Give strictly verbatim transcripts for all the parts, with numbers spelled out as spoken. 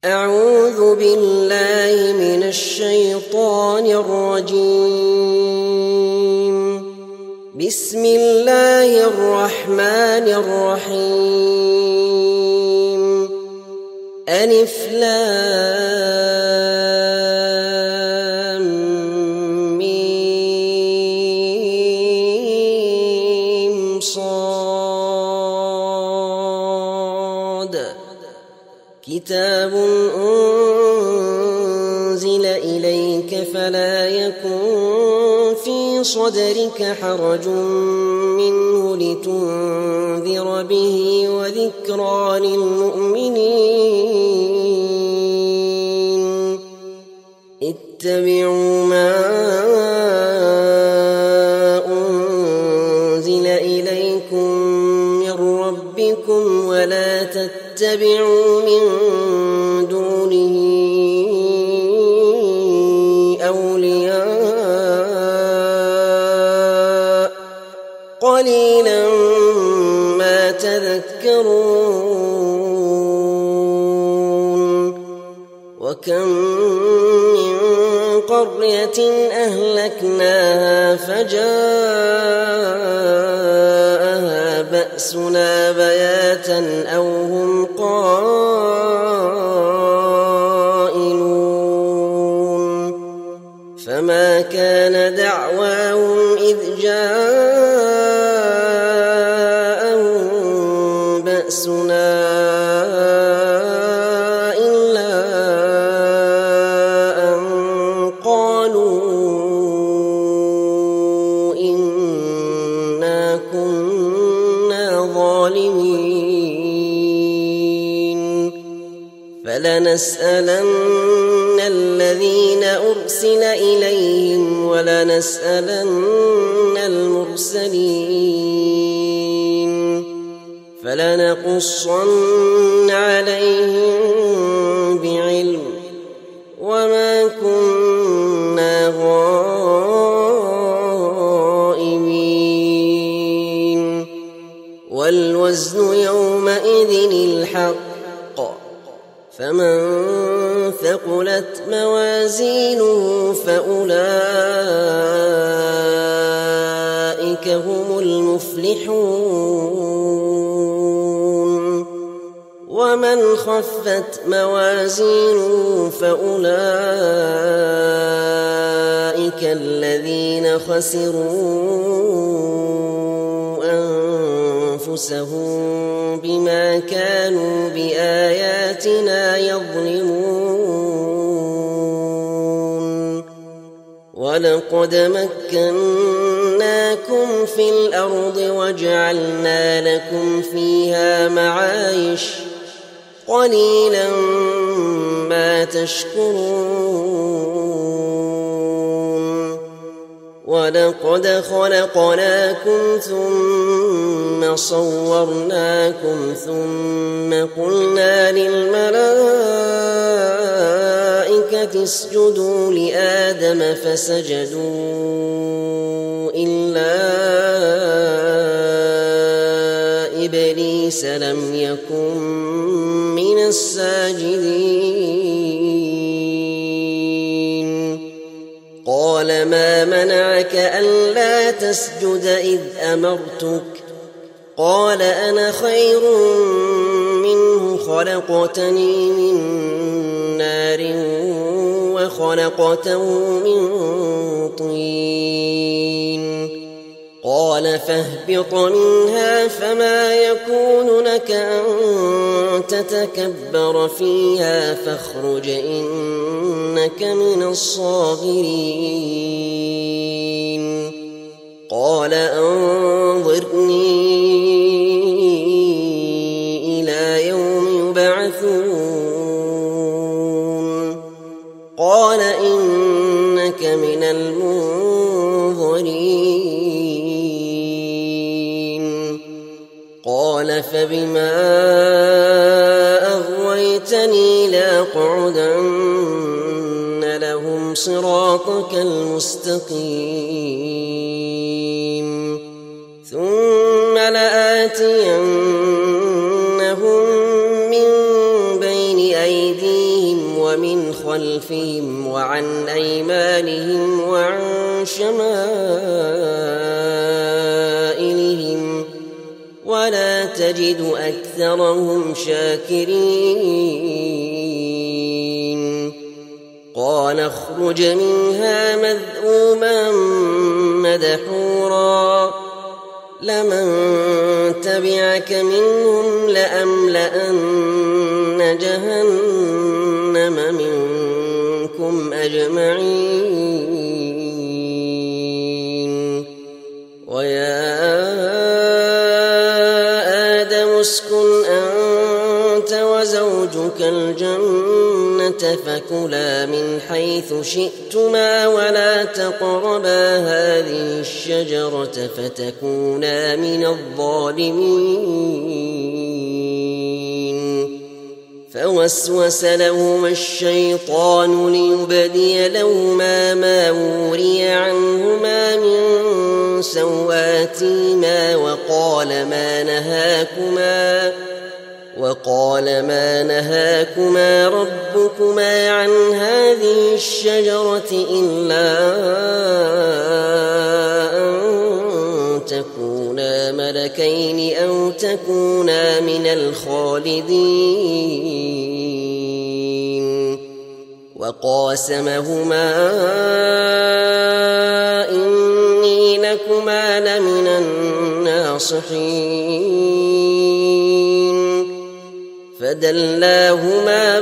أعوذ بالله من الشيطان الرجيم. بسم الله الرحمن الرحيم. ألف لام ميم صاد. كتاب أنزل إليك فلا يكن في صدرك حرج منه لتنذر به وذكرى للمؤمنين. اتبعوا ما أنزل إليكم من ربكم ولا تتبعوا من دونه أولياء قليلا ما تذكرون. وكم من قرية أهلكناها فجاءها بأسنا بياتا أو هم قائلون. فما كان دعواهم إذ جاءهم بأسنا إلا أن قالوا إنا كنا ظالمين. فلنسألن الذين أرسل إليهم ولنسألن المرسلين. فلنقصن عليهم بعلم وما كنا غائبين. والوزن يومئذ الحق، فمن ثقلت موازينه فأولئك هم المفلحون. ومن خفت موازينه فأولئك الذين خسروا أنفسهم بما كانوا بآياتنا يظلمون. ولقد مكناكم في الأرض وجعلنا لكم فيها معايش قليلا ما تشكرون. ولقد خلقناكم ثم صورناكم ثم قلنا للملائكة اسجدوا لآدم فسجدوا إلا إبليس لم يكن من الساجدين. قال ما منعك ألا تسجد إذ أمرتك؟ قال أنا خير منه خلقتني من نار وخلقته من طين. قال فاهبط منها فما يكون لك أن تتكبر فيها فاخرج إنك من الصاغرين. قال أنظرني إلى يوم يبعثون. قال إنك من المنظرين. قال فبما أغويتني لأقعدن لهم صراطك المستقيم ثم لآتينهم من بين أيديهم ومن خلفهم وعن أيمانهم وعن شمائلهم ولا تجد أكثرهم شاكرين قال اخرج منها مذءوما مدحورا لمن تبعك منهم لأملأن جهنم منكم أجمعين ويا آدم اسكن أنت وزوجك الجنة فكلا من حيث شئتما ولا تقربا هذه الشجرة فتكونا من الظالمين فوسوس لهما الشيطان ليبدي لهما ما وري عنهما من سوآتهما وقال ما نهاكما وقال ما نهاكما ربكما عن هذه الشجرة إلا أن تكونا ملكين أو تكونا من الخالدين وقاسمهما إني لكما لمن الناصحين فدلاهما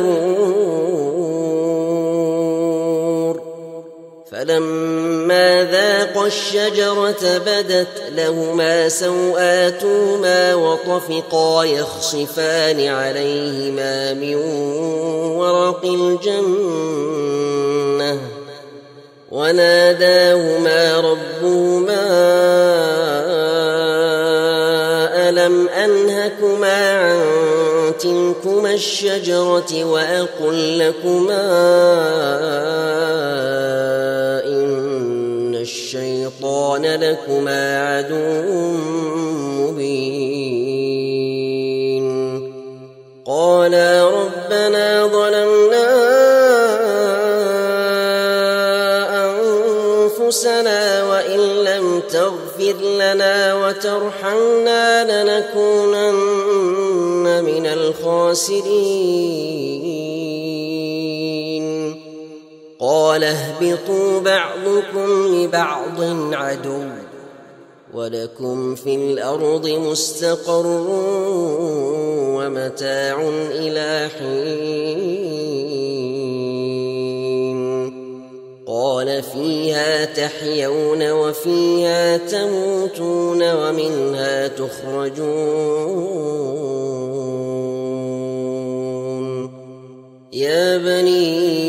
بغرور فلما ذاقا الشجرة بدت لهما سوآتهما وطفقا يخصفان عليهما من ورق الجنة وناداهما ربهما ألم أنهكما عن تلكما الشجرة وأقل لكما إن الشيطان لكما عدو مبين قالا ربنا ظلمنا أنفسنا وإن لم تغفر لنا وترحمنا لنكونن من الخاسرين قال اهبطوا بعضكم لبعض عدو ولكم في الأرض مستقر ومتاع إلى حين قال فيها تحيون وفيها تموتون ومنها تخرجون يا بني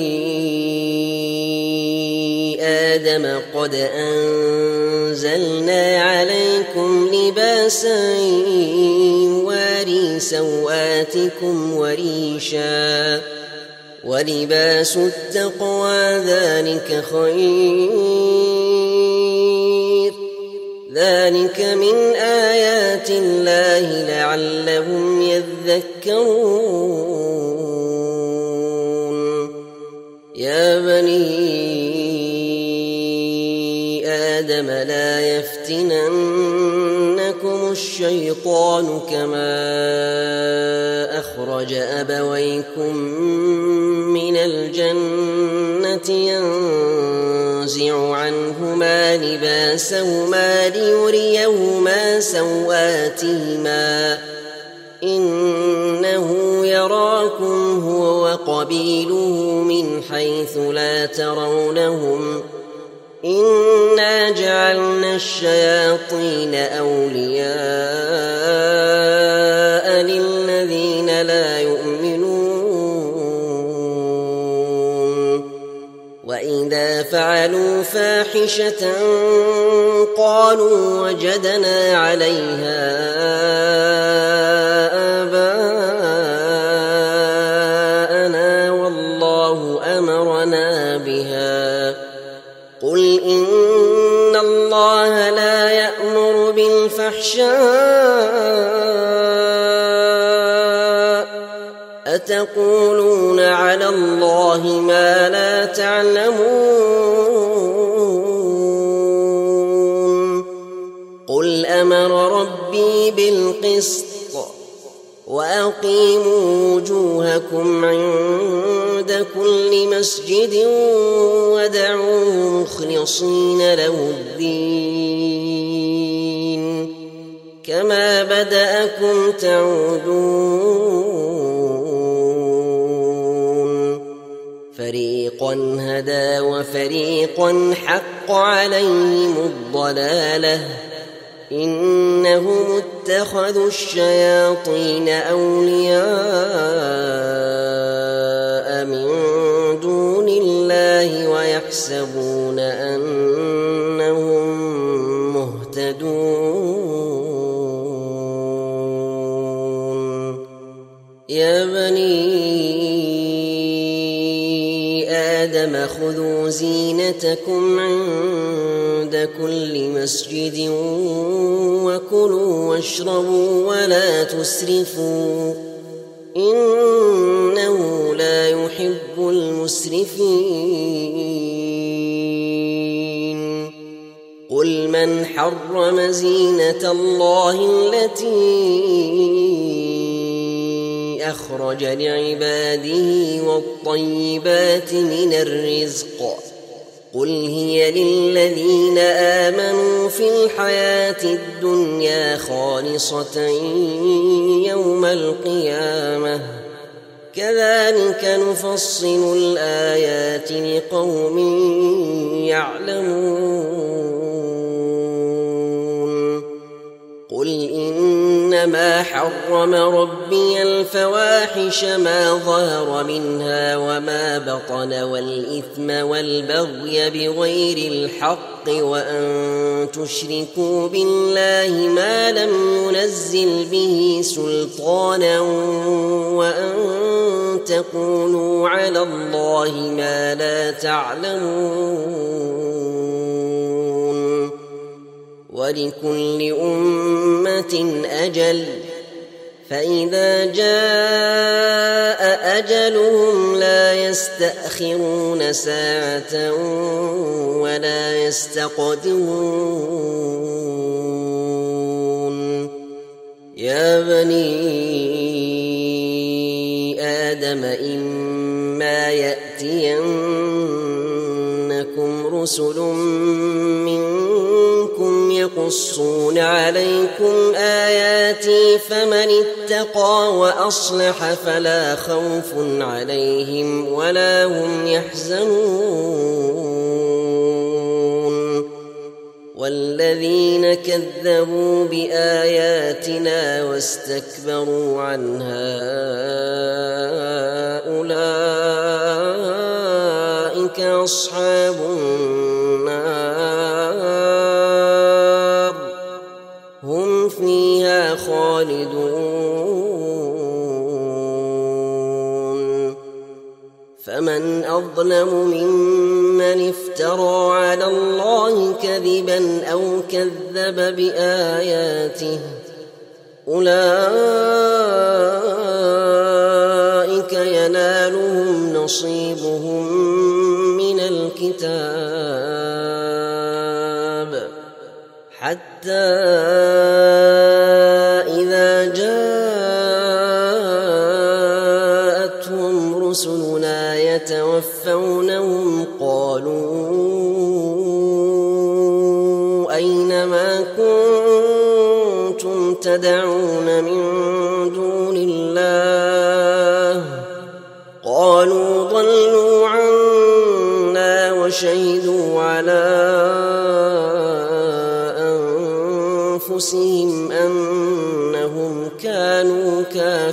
آدم قد أنزلنا عليكم لباسا يواري سوآتكم وريشا ولباس التقوى ذلك خير ذلك من آيات الله لعلهم يذكرون يا بني آدم لا يفتننكم الشيطان كما أخرج أبويكم من الجنة ينزع عنهما لباسهما ليريهما سوآتهما إنه يراكم هو وقبيله من حيث لا ترونهم إنا جعلنا الشياطين أولياء للذين لا يؤمنون وإذا فعلوا فاحشة قالوا وجدنا عليها آباءنا والله أمرنا بها قل إن الله لا يأمر بالفحشاء أتقولون تقولون على الله ما لا تعلمون قل أمر ربي بالقسط وأقيموا وجوهكم عند كل مسجد وادعوه مخلصين له الدين كما بدأكم تعودون فريقا هدى وفريقا حق عليهم الضلالة إنهم اتخذوا الشياطين أولياء من دون الله ويحسبون أنهم مهتدون يا بني آدم خذوا زينتكم عند كل مسجد وكلوا واشربوا ولا تسرفوا إنه لا يحب المسرفين قل من حرم زينة الله التي أخرج لعباده والطيبات من الرزق قل هي للذين آمنوا في الحياة الدنيا خالصة يوم القيامة كذلك نفصل الآيات لقوم يعلمون قل إنما حرم ربي الفواحش ما ظهر منها وما بطن والإثم والبغي بغير الحق وأن تشركوا بالله ما لم ينزل به سلطانا وأن تقولوا على الله ما لا تعلمون ولكل أمة أجل فإذا جاء أجلهم لا يستأخرون ساعة ولا يستقدمون يا بني آدم إما يأتينكم رسل منكم يقصون عليكم آياتي فمن اتقى وأصلح فلا خوف عليهم ولا هم يحزنون والذين كذبوا بآياتنا واستكبروا عنها أولئك أصحاب النار هم فيها خالدون فمن أظلم ممن افترى على الله كذبا أو كذب بآياته أولئك ينالهم نصيبهم من الكتاب حتى إذا جاءتهم رسلنا يتوفونهم قالوا أين ما كنتم تدعون من دون الله قالوا ضلوا عنا وشهدوا على أنفسهم أنهم كانوا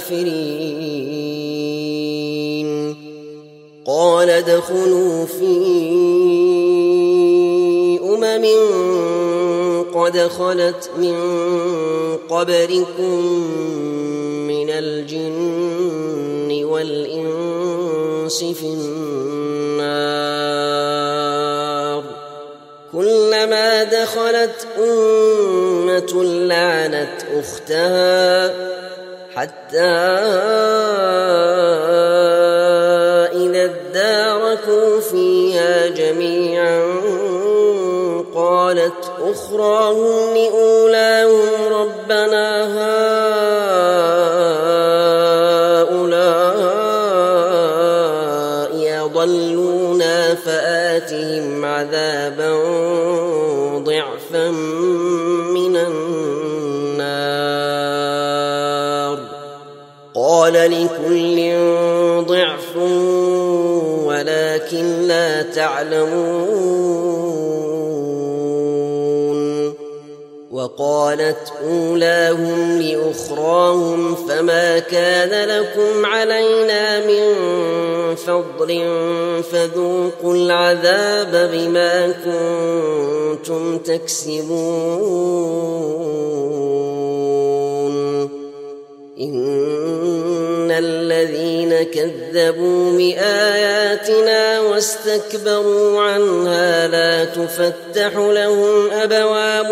كافرين قال ادخلوا في أمم قد خلت من قبلكم من الجن والإنس في النار كلما دخلت أمة لعنت أختها حتى فاداركوا فيها جميعا قالت أخراهم لأولاهم ربنا هؤلاء أضلونا فآتهم عذابا ضعفا من النار قال لكل ضعف ولكن لا تعلمون وقالت أولاهم لأخراهم فما كان لكم علينا من فضل فذوقوا العذاب بما كنتم تكسبون إن الذين كذبوا بآياتنا واستكبروا عنها لا تفتح لهم أبواب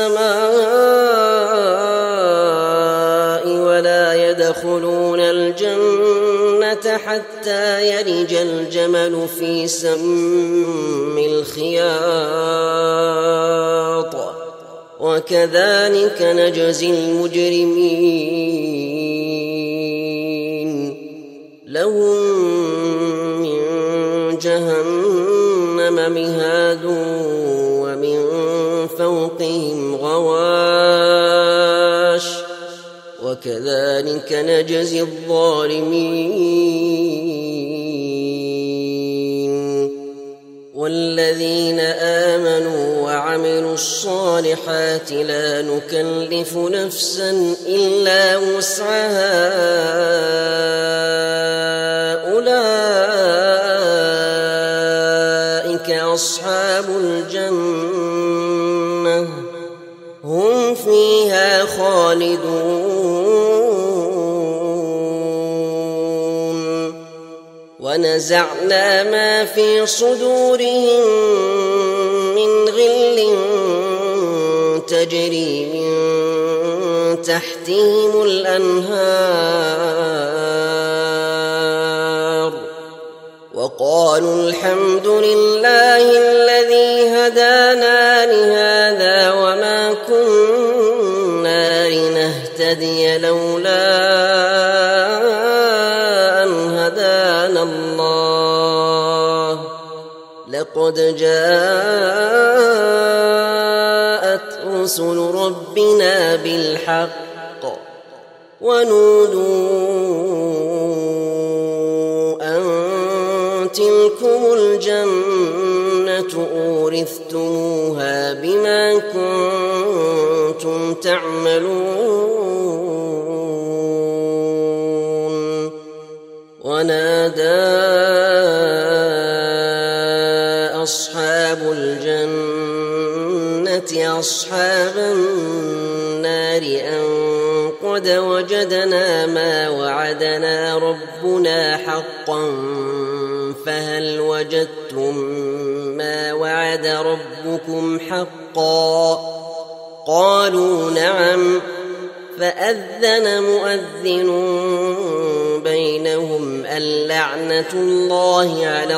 السماء ولا يدخلون الجنة حتى يلج الجمل في سم الخياط وكذلك نجزي المجرمين لهم من جهنم مهاد ومن فوقهم غواش وكذلك نجزي الظالمين والذين آمنوا وعملوا الصالحات لا نكلف نفسا إلا وسعها أولئك أصحاب الجنة هم فيها خالدون ونزعنا ما في صدورهم من غل تجري من تحتهم الأنهار وقالوا الحمد لله الذي هدانا لهذا وما كنا لنهتدي لولا أن هدانا الله لقد جاءت رسل ربنا بالحق ونودوا أن تلكم الجنة أورثتموها بما كنتم تعملون ونادى أصحاب الجنة أصحاب النار أن قد وجدنا ما وعدنا ربنا حقا فهل وجدتم ما وعد ربكم حقا قالوا نعم فأذن مؤذن بينهم اللعنة الله على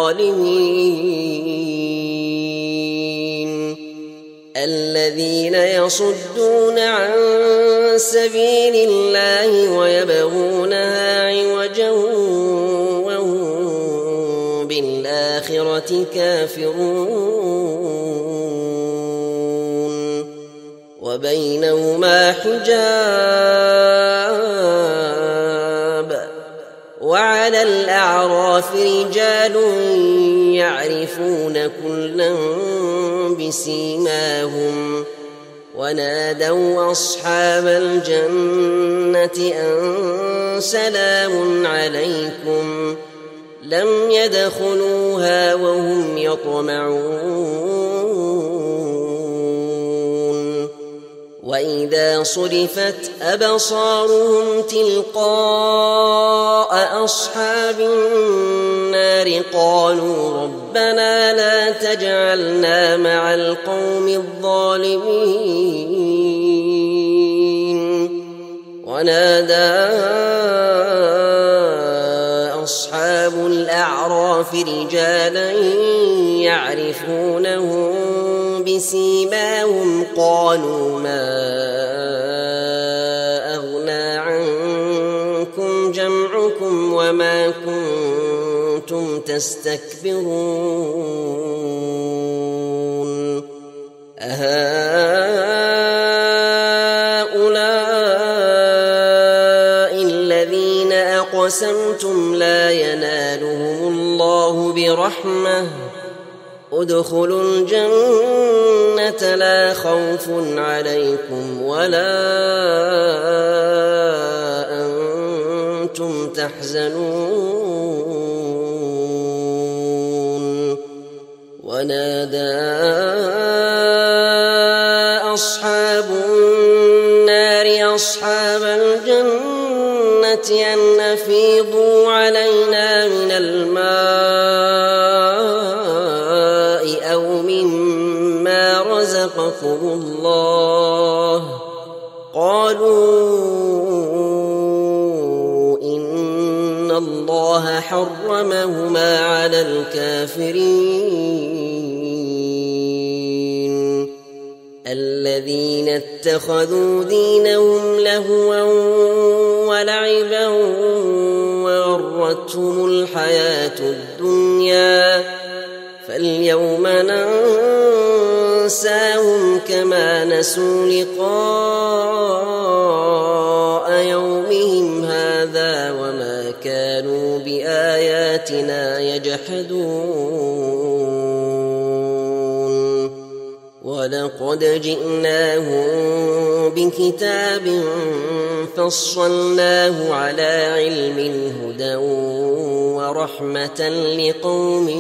الظالمين الذين يصدون عن سبيل الله ويبغونها عوجا وهم بالآخرة كافرون وبينهما حجاب وعلى الأعراف رجال يعرفون كلا بسيماهم ونادوا أصحاب الجنة أن سلام عليكم لم يدخلوها وهم يطمعون وإذا صرفت أبصارهم تلقاء أصحاب النار قالوا ربنا لا تجعلنا مع القوم الظالمين ونادى أصحاب أصحاب الأعراف رجالا يعرفونهم بسيماهم قالوا ما أغنى عنكم جمعكم وما كنتم تستكبرون أهؤلاء الذين أقسمتم لا ينالهم الله برحمة ادخلوا الجنة لا خوف عليكم ولا أنتم تحزنون ونادى أصحاب النار أصحاب الجنة أن أفيضوا علينا من الماء أو مما رزقكم الله قالوا إن الله حرمهما على الكافرين الذين اتخذوا دينهم لهوا ولعبا وغرتهم الحياة الدنيا فاليوم ننساهم كما نسوا لقاء يومهم هذا وما كانوا بآياتنا يجحدون ولقد جئناهم بكتاب فصلناه على علم هدى ورحمة لقوم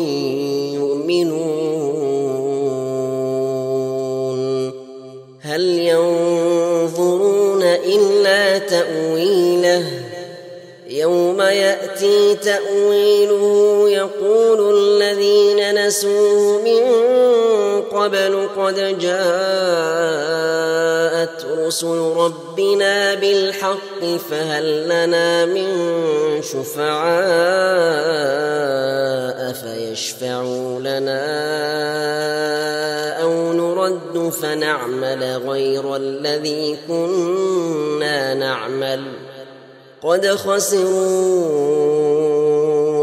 يؤمنون هل ينظرون إلا تأويله يوم يأتي تأويله يقول الذين نسوه من قبل قد جاءت رسل ربنا بالحق فهل لنا من شفعاء فيشفعوا لنا أو نرد فنعمل غير الذي كنا نعمل قد خسروا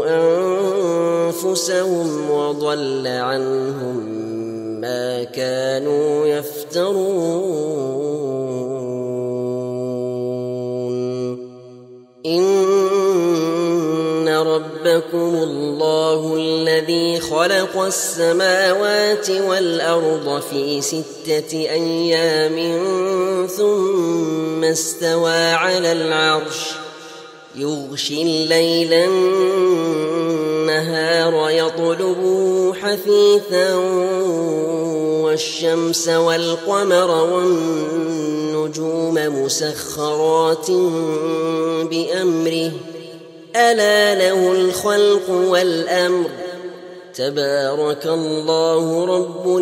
أنفسهم وضل عنهم ما كانوا يفترون إن ربكم الله الذي خلق السماوات والأرض في ستة أيام ثم استوى على العرش يغشي الليل النهار يطلبه حثيثا والشمس والقمر والنجوم مسخرات بأمره ألا له الخلق والأمر تبارك الله رب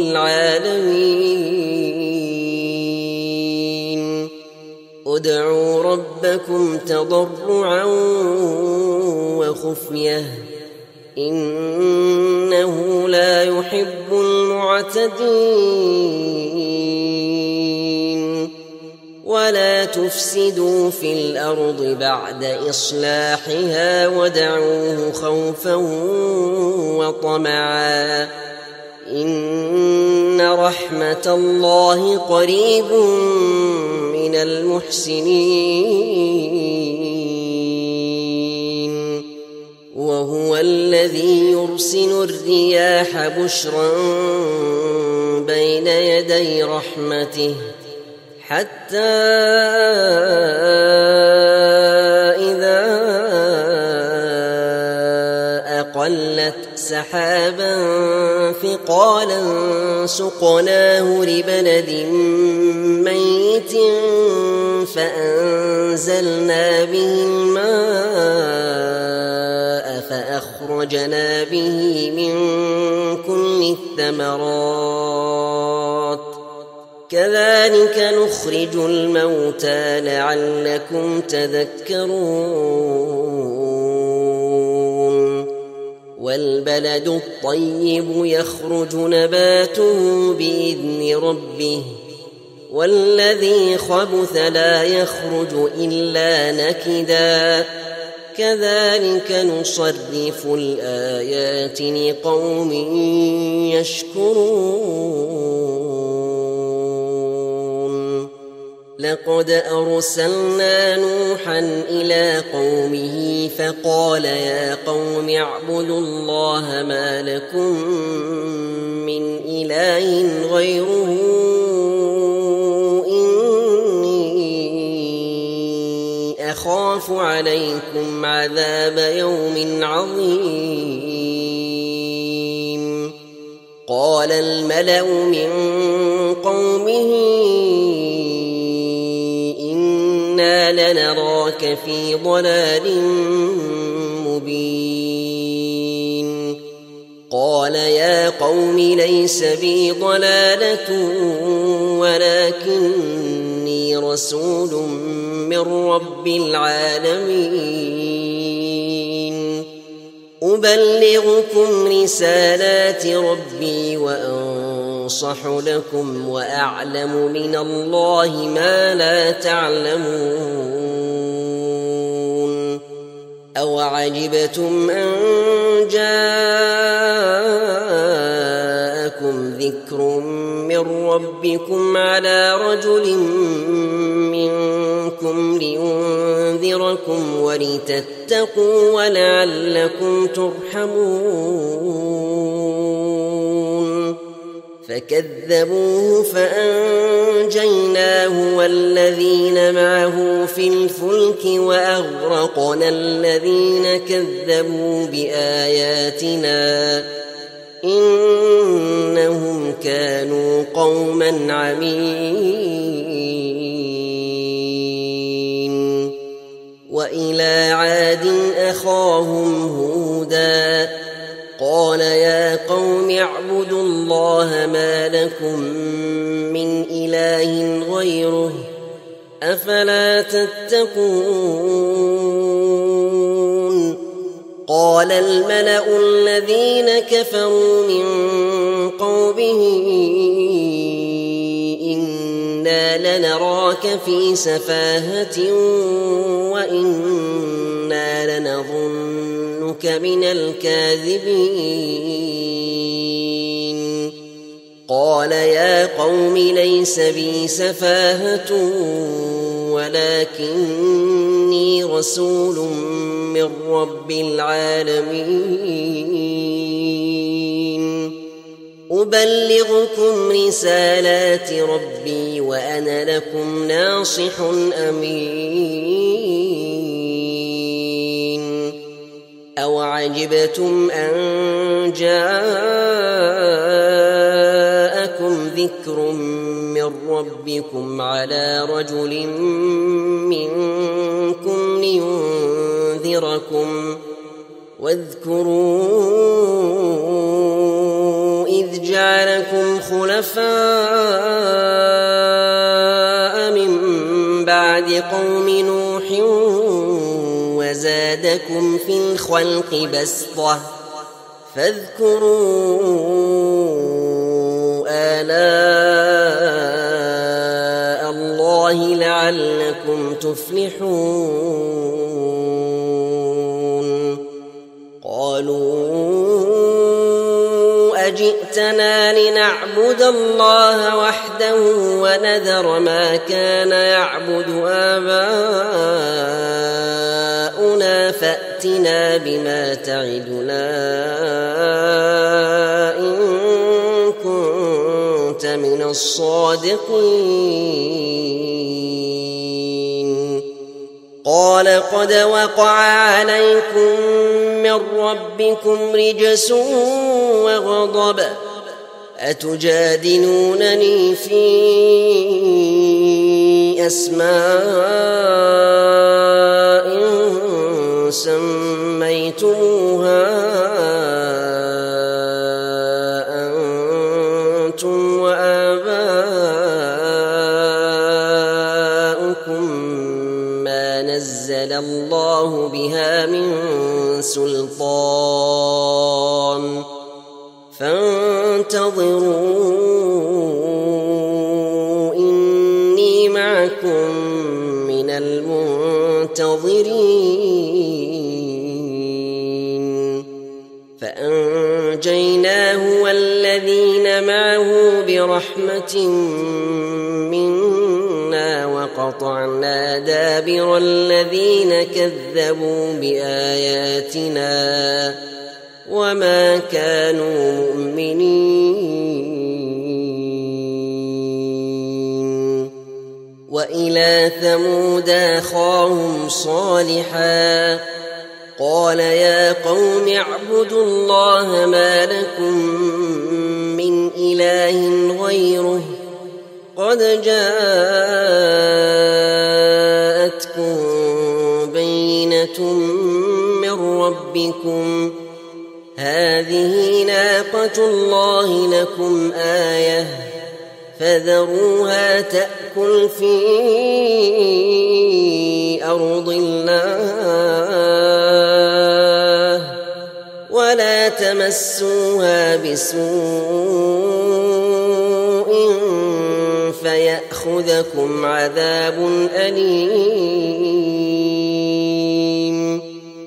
العالمين ادعوا ربكم تضرعا وخفية إنه لا يحب المعتدين ولا تفسدوا في الأرض بعد إصلاحها ودعوه خوفا وطمعا إن رحمة الله قريب من المحسنين وهو الذي يرسل الرياح بشرا بين يدي رحمته حتى إذا أقلت سحابا ثقالا سقناه لبلد ميت فأنزلنا به الماء فأخرجنا به من كل الثمرات كذلك نخرج الموتى لعلكم تذكرون والبلد الطيب يخرج نباته بإذن ربه والذي خبث لا يخرج إلا نكدا كذلك نصرف الآيات لقوم يشكرون لقد أرسلنا نوحا إلى قومه فقال يا قوم اعبدوا الله ما لكم من إله غيره أخاف عليكم عذاب يوم عظيم قال الملأ من قومه إنا لنراك في ضلال مبين قال يا قوم ليس بي ضلالة ولكني رسول من رب العالمين أبلغكم رسالات ربي وأنصح لكم وأعلم من الله ما لا تعلمون أوعجبتم أن جاءكم ذكر من ربكم على رجل منكم لينذركم ولتتقوا ولعلكم ترحمون فكذبوه فأنجيناه والذين معه في الفلك وأغرقنا الذين كذبوا بآياتنا إنهم كانوا قوما عمين وإلى عاد أخاهم هودا قال يا قوم اعبدوا الله ما لكم من إله غيره أفلا تتقون قال الملأ الذين كفروا من قومه إنا لنراك في سفاهة وإنا لنظنك من الكاذبين قال يا قوم ليس بي سفاهة ولكني رسول من رب العالمين أبلغكم رسالات ربي وأنا لكم ناصح أمين أوعجبتم أن جاءكم ذكر من ربكم على رجل منكم لينذركم واذكروا إذ جعلكم خلفاء من بعد قوم نوح وزادكم في الخلق بسطة فاذكروا آلاء الله لعلكم تفلحون قالوا أجئتنا لنعبد الله وحده ونذر ما كان يعبد آباؤنا فأتنا بما تعدنا إن كنت من الصادقين قال قد وقع عليكم من ربكم رجس وغضب أتجادلونني في أسماء سميتموها أنتم وآباؤكم ما نزل الله بها من سلطان فانتظروا إني معكم من المنتظرين فأنجيناه والذين معه برحمة منا وقطعنا دابر الذين كذبوا بآياتنا وما كانوا مؤمنين. وإلى ثمود أخاهم صالحا قال يا قوم اعبدوا الله ما لكم من إله غيره قد جاءتكم بينة من ربكم هذه ناقة الله لكم آية فذروها تأكل في أرض الله ولا تمسوها بسوء فيأخذكم عذاب أليم.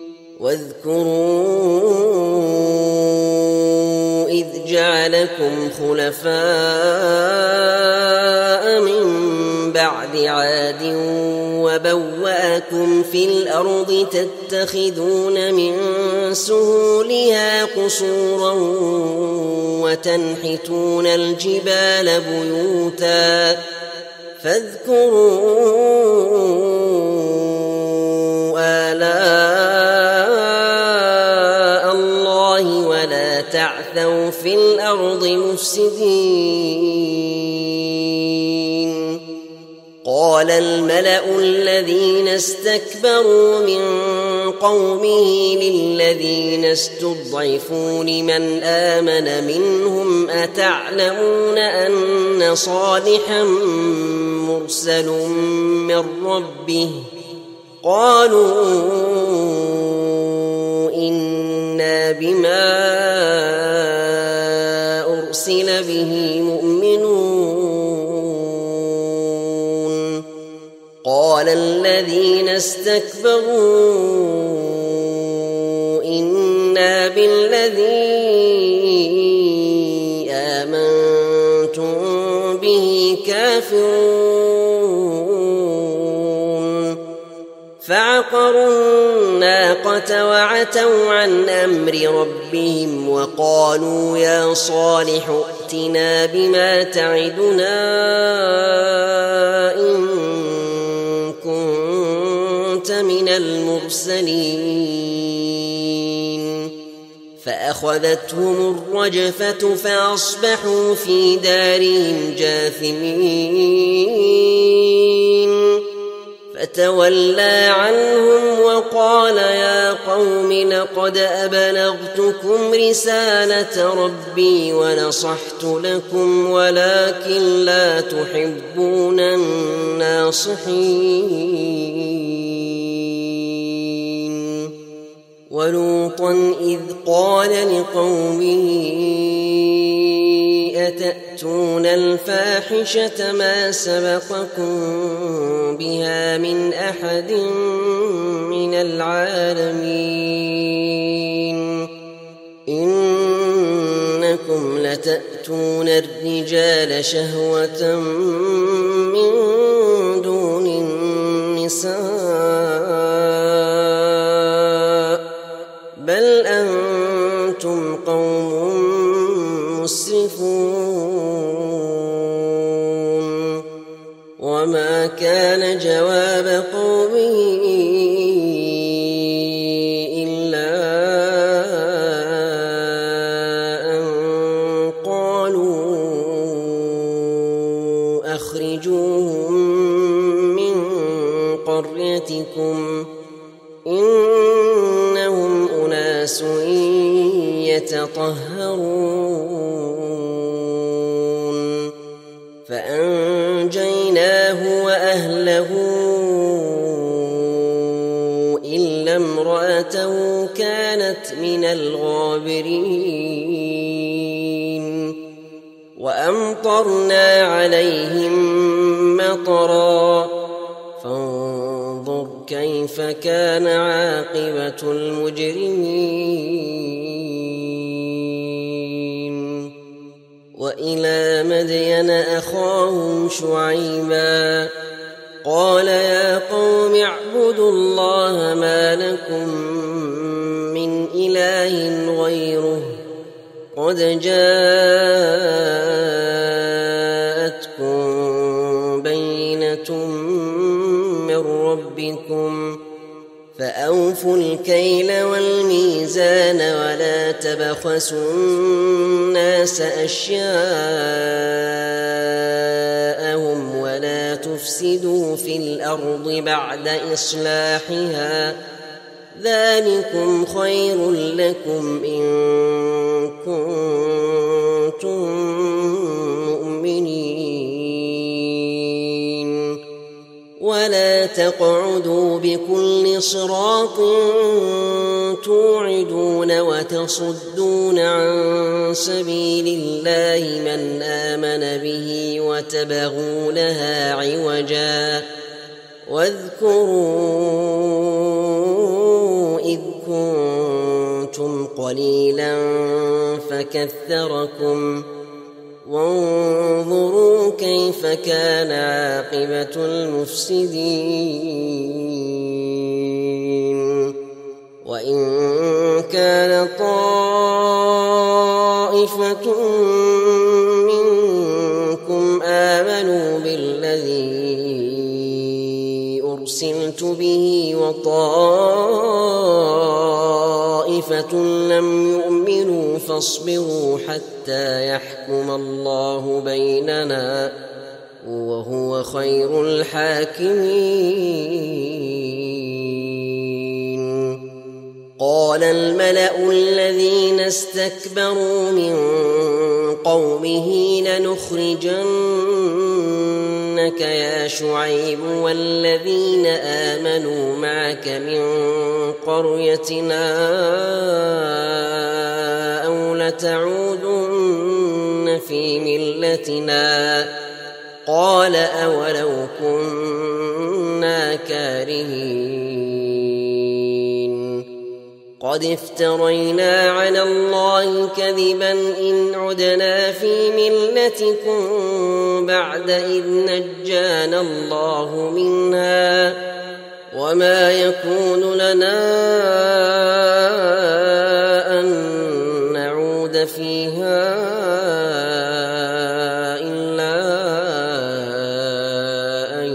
واذكروا إذ جعلكم خلفاء من بعد عاد وبوأكم في الأرض تتخذون من سهولها قصورا وتنحتون الجبال بيوتا فاذكروا آلاء الله ولا تعثوا في الأرض مفسدين. قال الملأ الذين استكبروا من قومه للذين استضعفوا لمن آمن منهم أتعلمون أن صالحا مرسل من ربه قالوا إنا بما أرسل به مؤمنون. قال الذين استكبروا إنا بالذي آمنتم به كافرون. فعقروا الناقة وعتوا عن أمر ربهم وقالوا يا صالح ائتنا بما تعدنا إن كنت من المرسلين. فأخذتهم الرجفة فأصبحوا في دارهم جاثمين. فتولى عنهم وقال يا قوم لقد أبلغتكم رسالة ربي ونصحت لكم ولكن لا تحبون الناصحين. ولوطا إذ قال لقومه أتأتون الفاحشة ما سبقكم بها من أحد من العالمين إنكم لتأتون الرجال شهوة من دون النساء بل أنتم قوم مسرفون. وما كان جواب قومه إلا أن قالوا أخرجوهم من قريتكم إنهم أناس يتطهرون. فأنجيناه وأهله إلا امرأته كانت من الغابرين وأمطرنا عليهم مطرا فانظر كيف كان عاقبة المجرمين وإلى مدين أخاهم شعيبا قال يا قوم اعبدوا الله ما لكم من إله غيره قد جاءتكم بينة من ربكم فأوفوا الكيل والميزان ولا تبخسوا الناس أشياءهم ولا تفسدوا في الأرض بعد إصلاحها ذلكم خير لكم إن كنتم مؤمنين ولا تقعدوا بكل صراط توعدون وتصدون عن سبيل الله من آمن به وتبغونها عوجا واذكروا إذ كنتم قليلا فكثركم وانظروا كيف كان عاقبة المفسدين وإن كان طائفة منكم آمنوا بالذي أرسلت به وطائفة لم يؤمنوا فاصبروا حتى يحكم الله بيننا وهو خير الحاكمين قال الملأ الذين استكبروا من قومه لنخرجنك يا شعيب والذين آمنوا معك من قريتنا أو لتعودن في ملتنا قال أولو كنا كارهين قد افترينا على الله كذبا إن عدنا في ملتكم بعد إذ نجانا الله منها وما يكون لنا أن نعود فيها إلا أن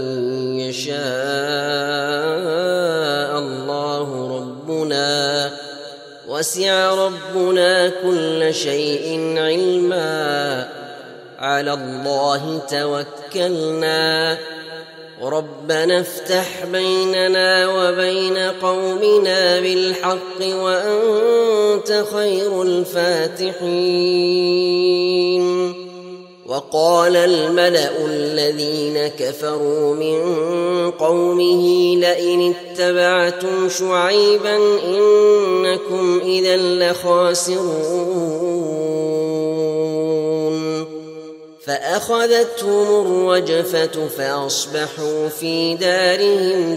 يشاء الله ربنا وسع ربنا كل شيء علما على الله توكلنا ربنا افتح بيننا وبين قومنا بالحق وأنت خير الفاتحين وقال الملأ الذين كفروا من قومه لئن اتبعتم شعيبا إنكم إذا لخاسرون فأخذتهم الرجفة فأصبحوا في دارهم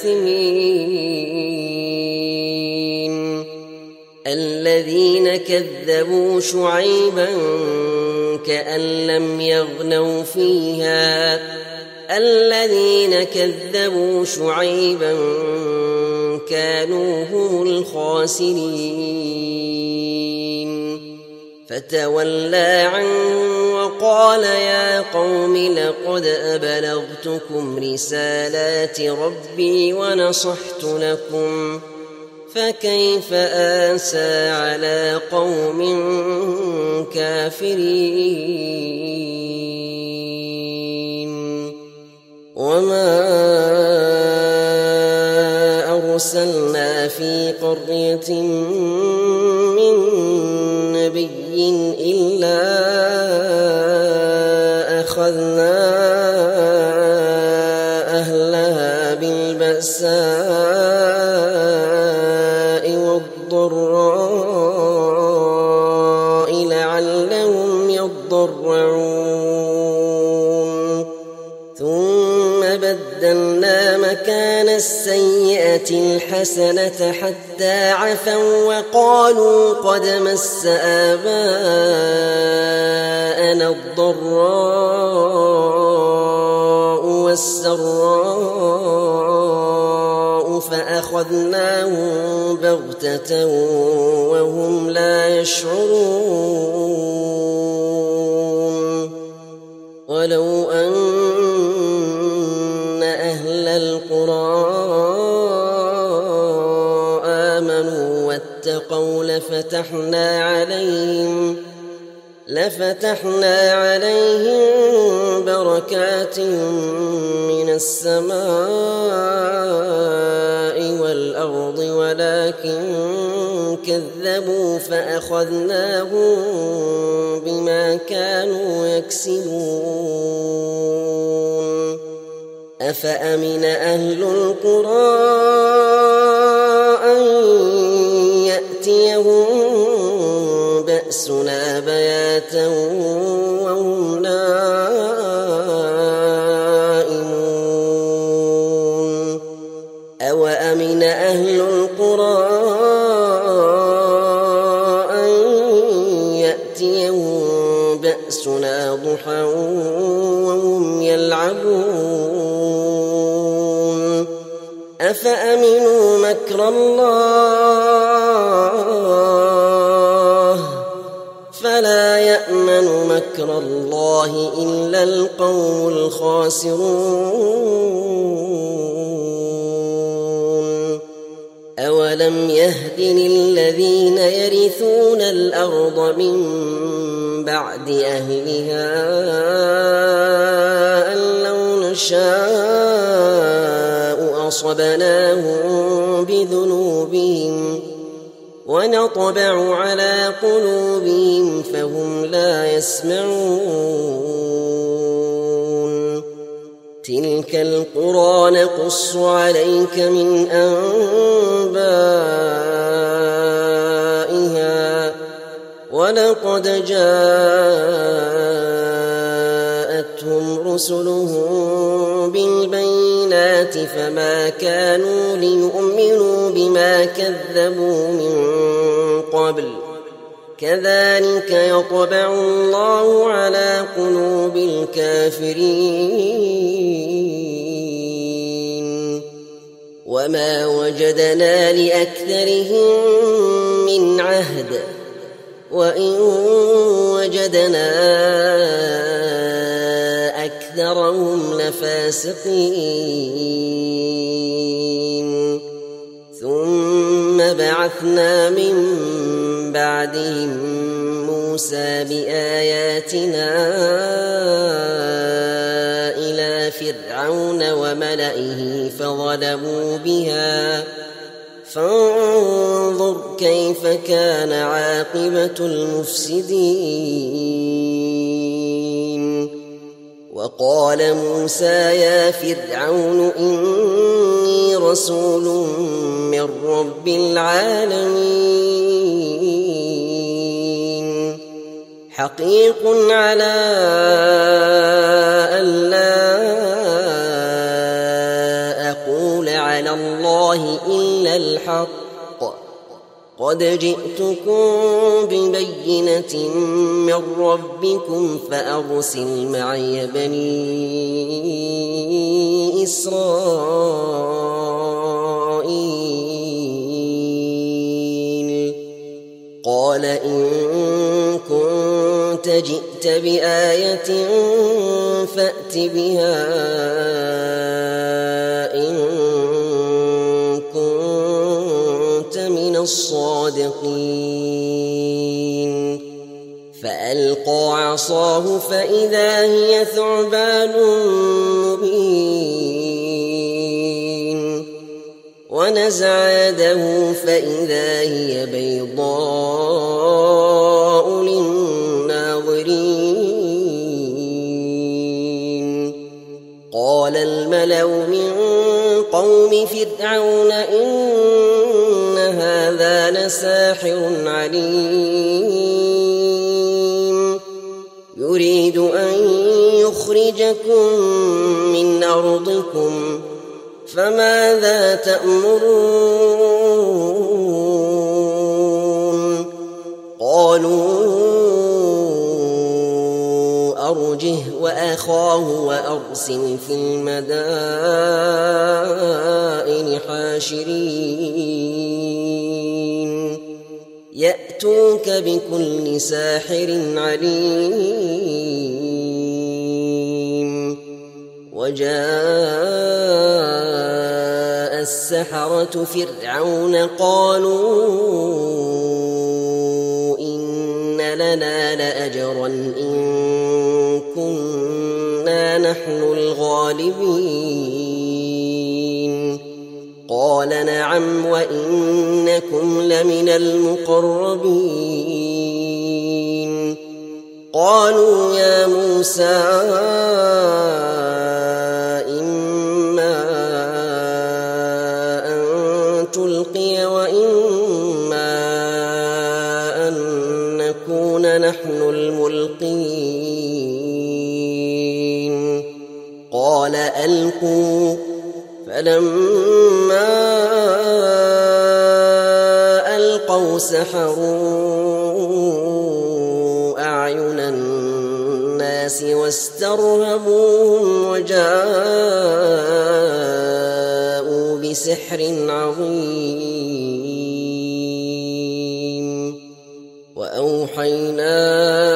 جاثمين الذين كذبوا شعيبا كأن لم يغنوا فيها الذين كذبوا شعيبا كانوا هم الخاسرين فتولى عنهم وقال يا قوم لقد أبلغتكم رسالات ربي ونصحت لكم فكيف آسى على قوم كافرين وما أرسلنا في قرية من نبي إلا أخذنا أهلها بالبأساء والضراء الحسنة حتى عفوا وقالوا قد مس آباءنا الضراء والسراء فأخذناهم بغتة وهم لا يشعرون ولو أن أهل القرى آمنوا واتقوا لفتحنا عليهم لفتحنا عليهم بركات من السماء والأرض ولكن كذبوا فأخذناهم بما كانوا يكسبون أفأمن أهل القرى أن يأتيهم بأسنا بياتا وهم نائمون أوأمن أهل القرى أن يأتيهم بأسنا ضحى وهم يلعبون أفأمنوا مكر الله فلا يأمن مكر الله إلا القوم الخاسرون أولم يهد للذين يرثون الأرض من بعد أهلها أن لو نشاء أصبناهم بذنوبهم ونطبع على قلوبهم فهم لا يسمعون تلك القرى نقص عليك من أنبائها ولقد جاءتهم رسلهم بالبينات فما كانوا ليؤمنوا بما كذبوا من قبل كذلك يطبع الله على قلوب الكافرين وما وجدنا لأكثرهم من عهد وإن وجدنا أكثرهم لفاسقين ثم بعثنا من بعدهم موسى بآياتنا إلى فرعون وملئه فظلموا بها فانظر كيف كان عاقبة المفسدين وقال موسى يا فرعون إني رسول من رب العالمين حقيق على ألا أقول على الله إلا الحق قد جئتكم ببينة من ربكم فأرسل معي بني إسرائيل قال إن كنت جئت بآية فأت بها إن كنت من الصادقين فألقى عصاه فإذا هي ثعبان مبين ونزع يده فإذا هي بيضاء للناظرين قال الملأ من قوم فرعون إن هذا لساحر عليم يريد أن يخرجكم من أرضكم فماذا تأمرون قالوا أرجه وأخاه وأرسل في المدائن حاشرين يأتوك بكل ساحر عليم وجاء السحرة فرعون قالوا إن لنا لأجرا إن كنا نحن الغالبين قال نعم وإنكم لمن المقربين قالوا يا موسى إما أن تلقي وإما أن نكون نحن الملقين قال ألقوا فلما ألقوا سحروا أعين الناس واسترهبوهم وجاءوا بسحر عظيم وأوحينا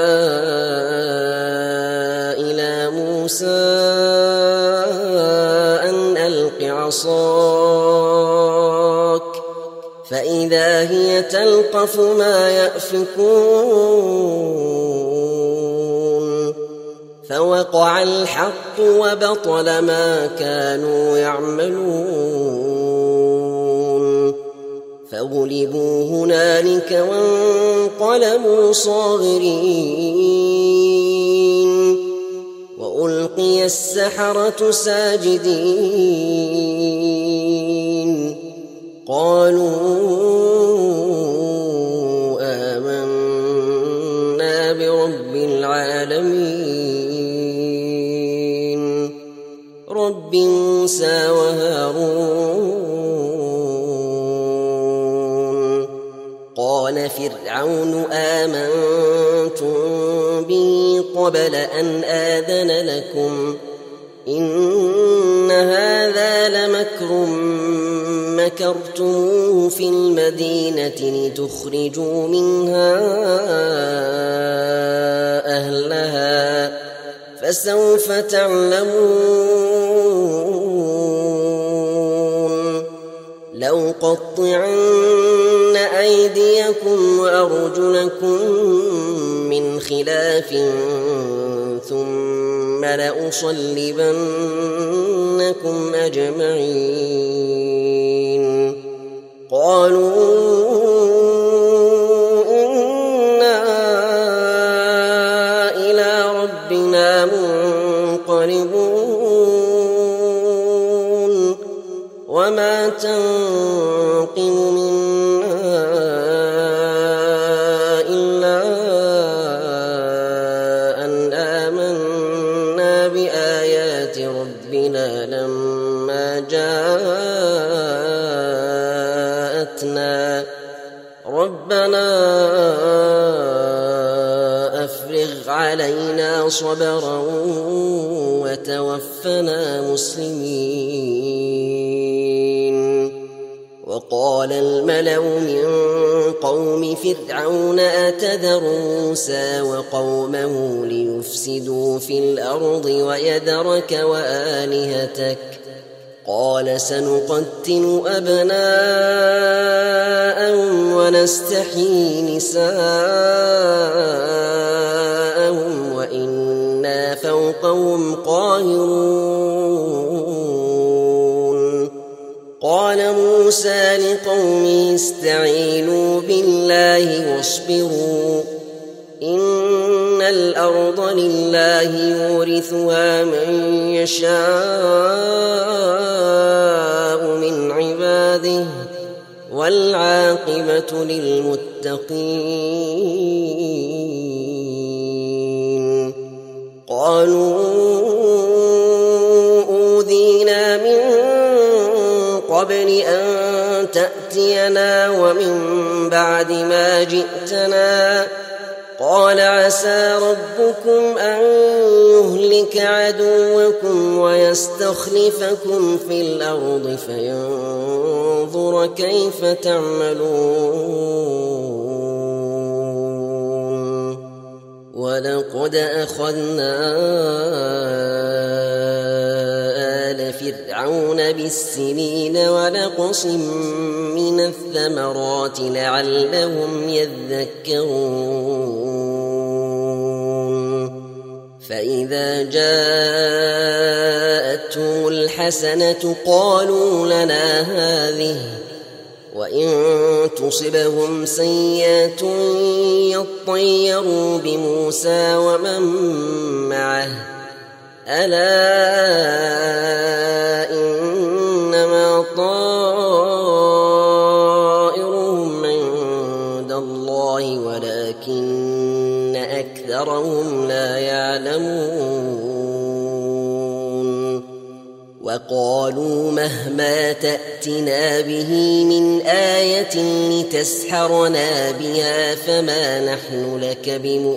إلى موسى عصاك فإذا هي تلقف ما يأفكون فوقع الحق وبطل ما كانوا يعملون فغلبوا هنالك وانقلبوا صاغرين وألقي السحرة ساجدين قالوا آمنا برب العالمين رب موسى وهارون قال فرعون آمنتم به قبل أن آذن لكم إن هذا لمكر مكرتموه في المدينة لتخرجوا منها أهلها فسوف تعلمون لأقطعن أيديكم وأرجلكم من خلاف ثم لأصلبنكم أجمعين قالوا إنا إلى ربنا منقلبون وما تنقم منا إلا أن آمنا بآيات ربنا لما جاءتنا ربنا أفرغ علينا صبرا وتوفنا مسلمين وقال الملأ من قوم فرعون أتذر موسى وقومه ليفسدوا في الأرض ويذرك وآلهتك قال سنقتل أبناءهم ونستحيي نساءهم وإنا فوقهم قاهرون قال موسى لقومه استعينوا بالله واصبروا إن الأرض لله يورثها من يشاء من عباده والعاقبة للمتقين قالوا أوذينا من قبل أن تأتينا ومن بعد ما جئتنا قال عسى ربكم أن يهلك عدوكم ويستخلفكم في الأرض فينظر كيف تعملون ولقد أخذنا آل فرعون بالسنين ونقص من الثمرات لعلهم يذكرون فإذا جاءتهم الحسنة قالوا لنا هذه وإن تصبهم سيئة يطيروا بموسى ومن معه ألا إنما طائرهم عند الله ولكن أكثرهم لا يعلمون وقالوا مهما تأتنا به من آية لتسحرنا بها فما نحن لك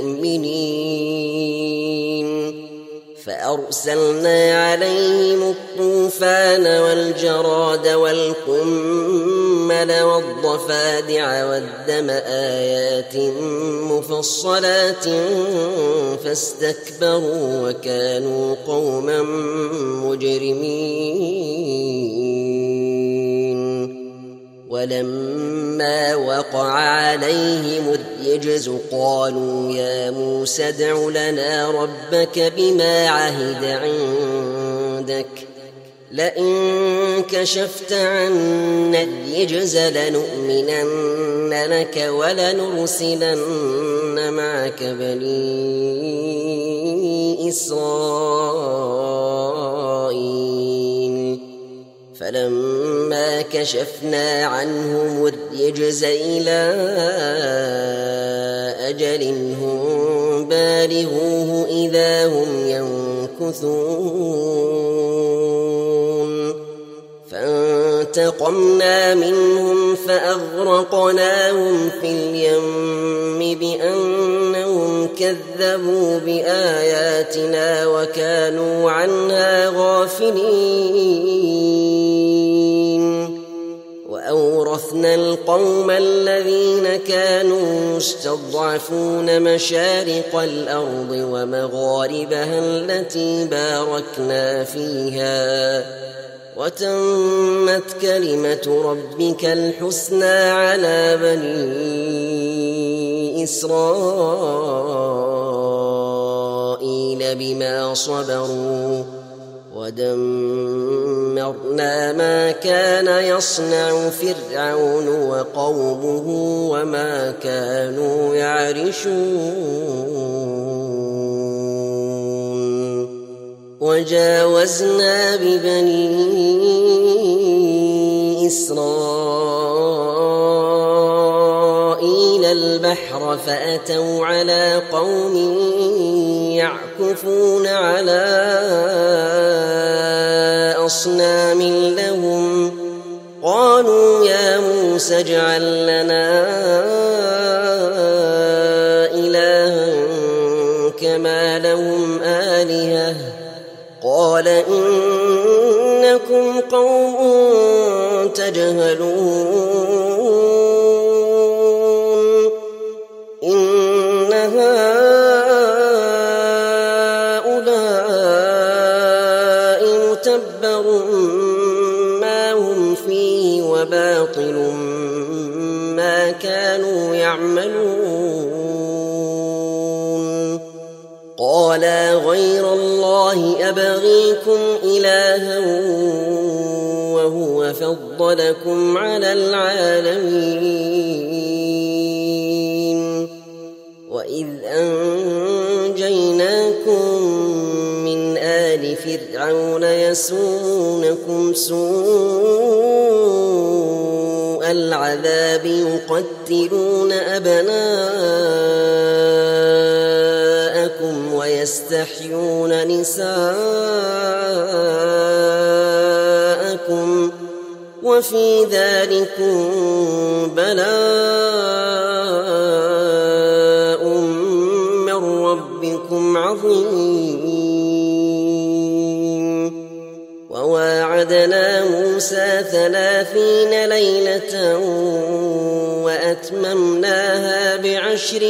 بمؤمنين فأرسلنا عليهم الطوفان والجراد والقمل والضفادع والدم آيات مفصلات فاستكبروا وكانوا قوما مجرمين ولما وقع عليهم الرجز قالوا يا موسى ادع لنا ربك بما عهد عندك لئن كشفت عنا الرجز لنؤمنن لك ولنرسلن معك بني إسرائيل فلما كشفنا عنهم الرجز إلى أجل هم بالغوه إذا هم ينكثون فانتقمنا منهم فأغرقناهم في اليم بأنهم كذبوا بآياتنا وكانوا عنها غافلين وأورثنا القوم الذين كانوا يستضعفون مشارق الأرض ومغاربها التي باركنا فيها وتمت كلمة ربك الحسنى على بني إسرائيل بما صبروا ودمرنا ما كان يصنع فرعون وقومه وما كانوا يعرشون وجاوزنا ببني إسرائيل البحر فأتوا على قوم يعكفون على أصنام لهم قالوا يا موسى اجعل لنا إلها كما لهم آلهة قال إنكم قوم تجهلون إن هؤلاء متبر ما هم فيه وباطل ما كانوا يعملون قالا غير الله أبغيكم إلها وهو فضلكم على العالمين وإذ أنجيناكم من آل فرعون يسومونكم سوء العذاب يقتلون أبناءكم ويستحيون نساءكم وفي ذلكم بلاء من ربكم عظيم. وواعدنا موسى ثلاثين ليلة وأتممناها بعشر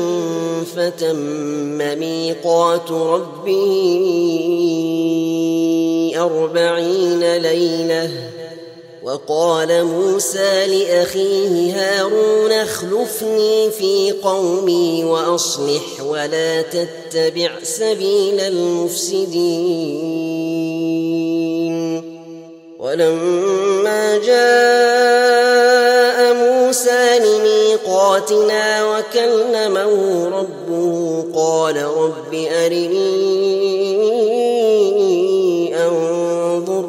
فتم ميقات ربه أربعين ليلة. وقال موسى لأخيه هارون اخلفني في قومي وأصلح ولا تتبع سبيل المفسدين. ولما جاء موسى لميقاتنا وكلمه ربه قال رب أرني أنظر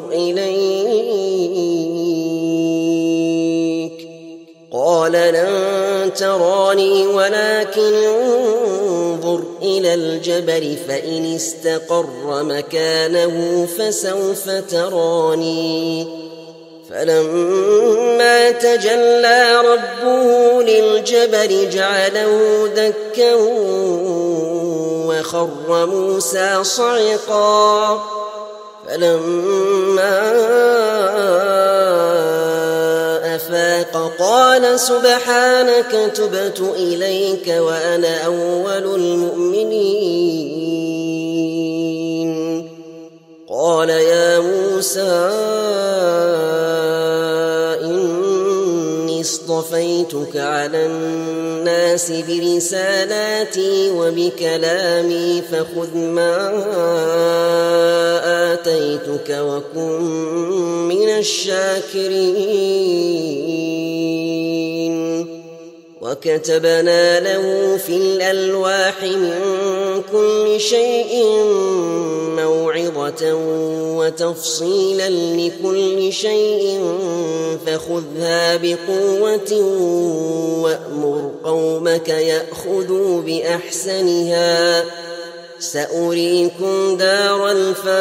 إليك قال لن تراني ولكن انظر إلى الجبل فإن استقر مكانه فسوف تراني. فلما تجلى ربه للجبل جعله دكا وخر موسى صعقا. فلما أفاق قال سبحانك تبت إليك وأنا أول المؤمنين. قال يا موسى إني اصطفيتك على الناس برسالاتي وبكلامي فخذ ما آتيتك وكن من الشاكرين. وكتبنا له في الألواح من كل شيء موعظة وتفصيلا لكل شيء فخذها بقوة وأمر قومك يأخذوا بأحسنها سأريكم دار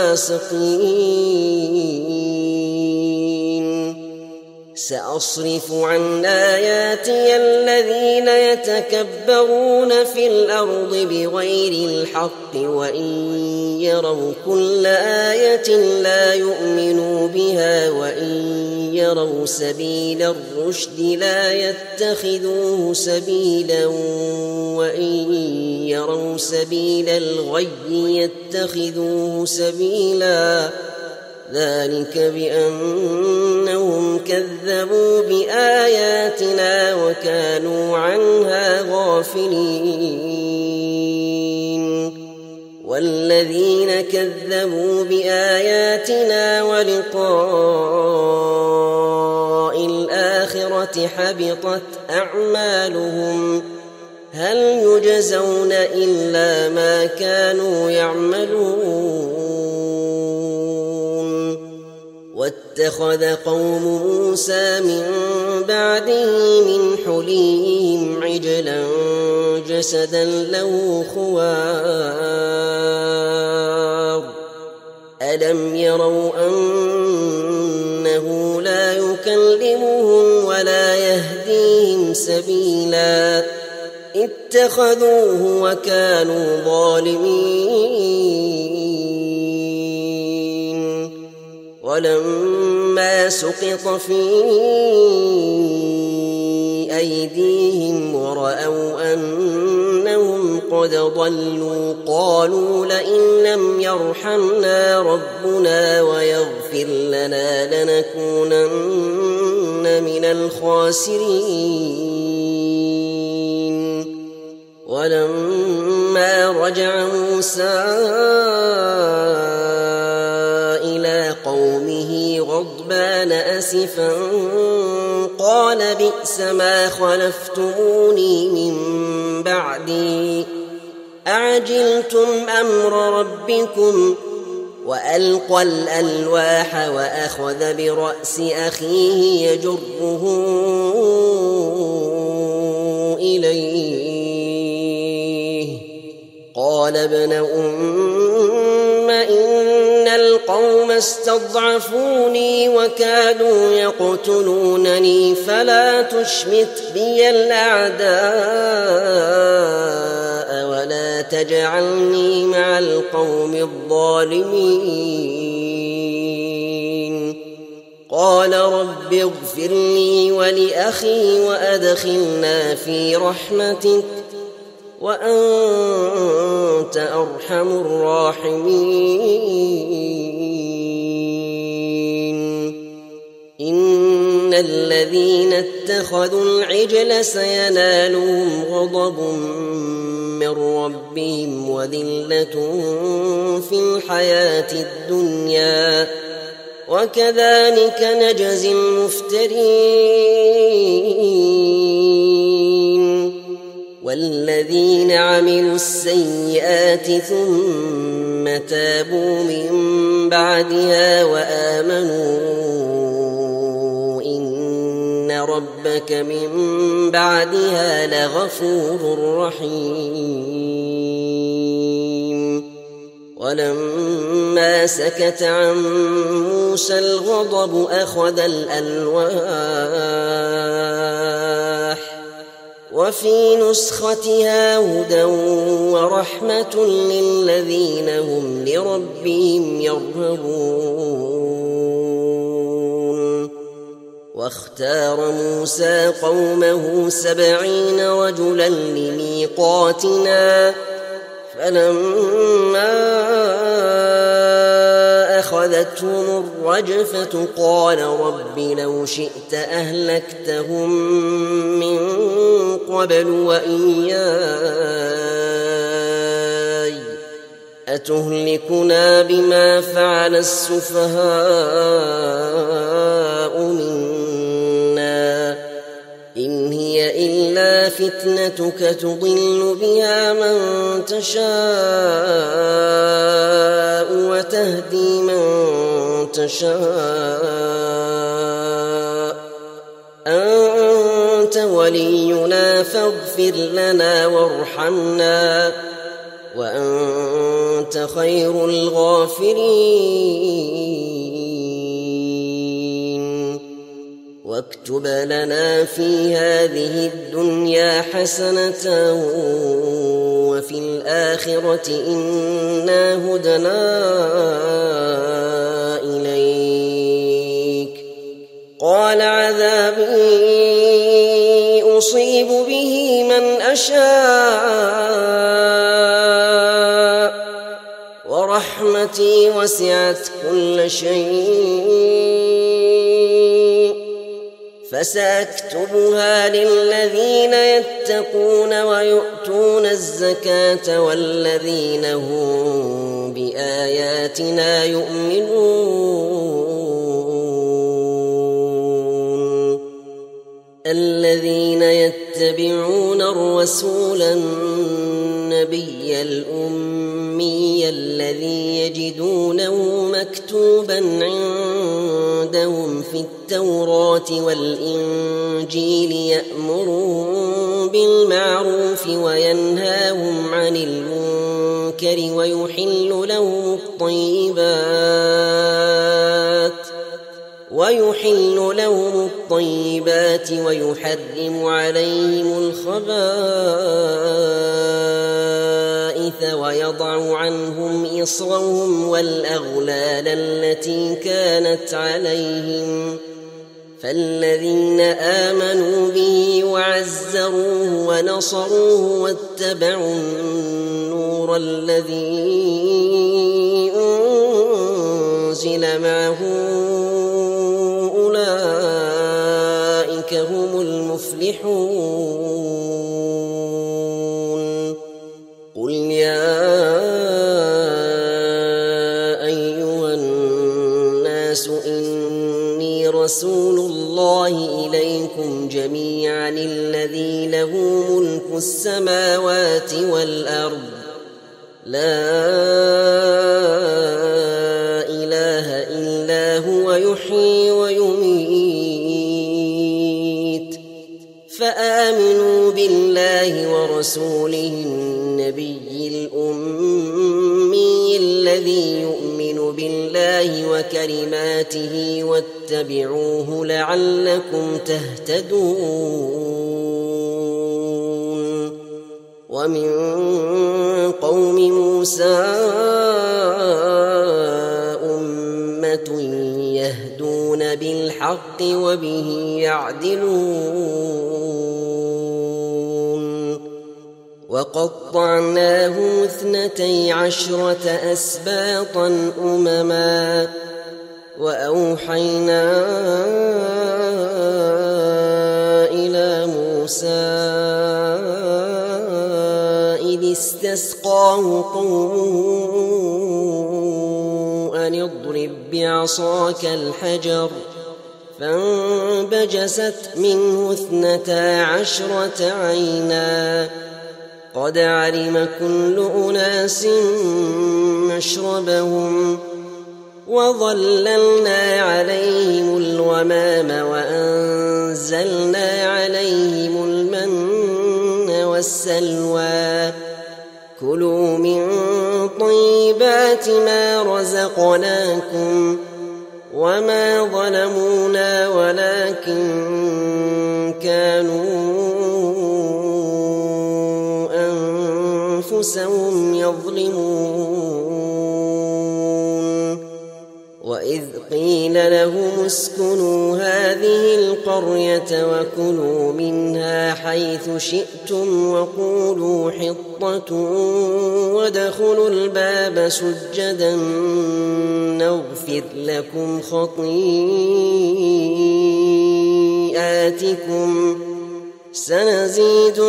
الفاسقين. سأصرف عن آياتي الذين يتكبرون في الأرض بغير الحق وإن يروا كل آية لا يؤمنوا بها وإن يروا سبيل الرشد لا يتخذوه سبيلا وإن يروا سبيل الغي يتخذوه سبيلا. ذلك بأنهم كذبوا بآياتنا وكانوا عنها غافلين. والذين كذبوا بآياتنا ولقاء الآخرة حبطت أعمالهم هل يجزون إلا ما كانوا يعملون. واتخذ قوم موسى من بعده من حليهم عجلا جسدا له خوار ألم يروا أنه لا يكلمهم ولا يهديهم سبيلا اتخذوه وكانوا ظالمين. ولما سقط في أيديهم ورأوا أنهم قد ضلوا قالوا لئن لم يرحمنا ربنا ويغفر لنا لنكونن من الخاسرين. ولما رجع موسى إلى قومه غضبان أسفا قال بئس ما خلفتموني من بعدي أعجلتم أمر ربكم. وألقى الألواح وأخذ برأس أخيه يجره إليه قال ابن أم إن القوم استضعفوني وكادوا يقتلونني فلا تشمت بي الأعداء ولا تجعلني مع القوم الظالمين. قال رب اغفر لي ولأخي وأدخلنا في رحمتك وأنت أرحم الراحمين. إن الذين اتخذوا العجل سينالهم غضب من ربهم وذلة في الحياة الدنيا وكذلك نجزي المفترين. والذين عملوا السيئات ثم تابوا من بعدها وآمنوا إن ربك من بعدها لغفور رحيم. ولما سكت عن موسى الغضب أخذ الألواح وفي نسختها هدى ورحمة للذين هم لربهم يرهبون. واختار موسى قومه سبعين رجلا لميقاتنا فلما أخذتهم الرجفة قال رب لو شئت أهلكتهم من قبل وإياي أتهلكنا بما فعل السفهاء منا إن هي إلا فتنتك تضل بها من تشاء وتهدي من تشاء أنت ولينا فاغفر لنا وارحمنا وأنت خير الغافرين. واكتب لنا في هذه الدنيا حسنة وفي الآخرة إنا هدنا إليك. قال عذابي أصيب به من أشاء ورحمتي وسعت كل شيء فسأكتبها للذين يتقون ويؤتون الزكاة والذين هم بآياتنا يؤمنون. الذين يتبعون الرسول النبي الأمي الذي يجدونه مكتوبا عندهم في التوراة والإنجيل يأمرهم بالمعروف وينهاهم عن المنكر ويحل لهم الطيبات ويحل لهم الطيبات ويحرم عليهم الخبائث ويضع عنهم إصرهم والأغلال التي كانت عليهم. فالذين آمنوا به وعزروه ونصروه واتبعوا النور الذي أنزل معه أولئك هم المفلحون. قل يا أيها الناس إني رسول الله إليكم جميعا الذي له ملك السماوات والأرض لا إله إلا هو يحيي ويميت فآمنوا بالله ورسوله النبي الأمي الذي يؤمن بالله كلماته واتبعوه لعلكم تهتدون ومن قوم موسى أمة يهدون بالحق وبه يعدلون وقطعناه اثنتي عشرة أسباطا أمما وأوحينا إلى موسى إذ استسقاه قومه أن اضرب بعصاك الحجر فانبجست منه اثنتا عشرة عينا قد علم كل أناس مشربهم وظللنا عليهم الغمام وأنزلنا عليهم المن والسلوى كلوا من طيبات ما رزقناكم وما ظلمونا ولكن كانوا أنفسهم يظلمون وإذ قيل لهم اسكنوا هذه القرية وكلوا منها حيث شئتم وقولوا حطة وادخلوا الباب سجدا نغفر لكم خطيئاتكم سنزيد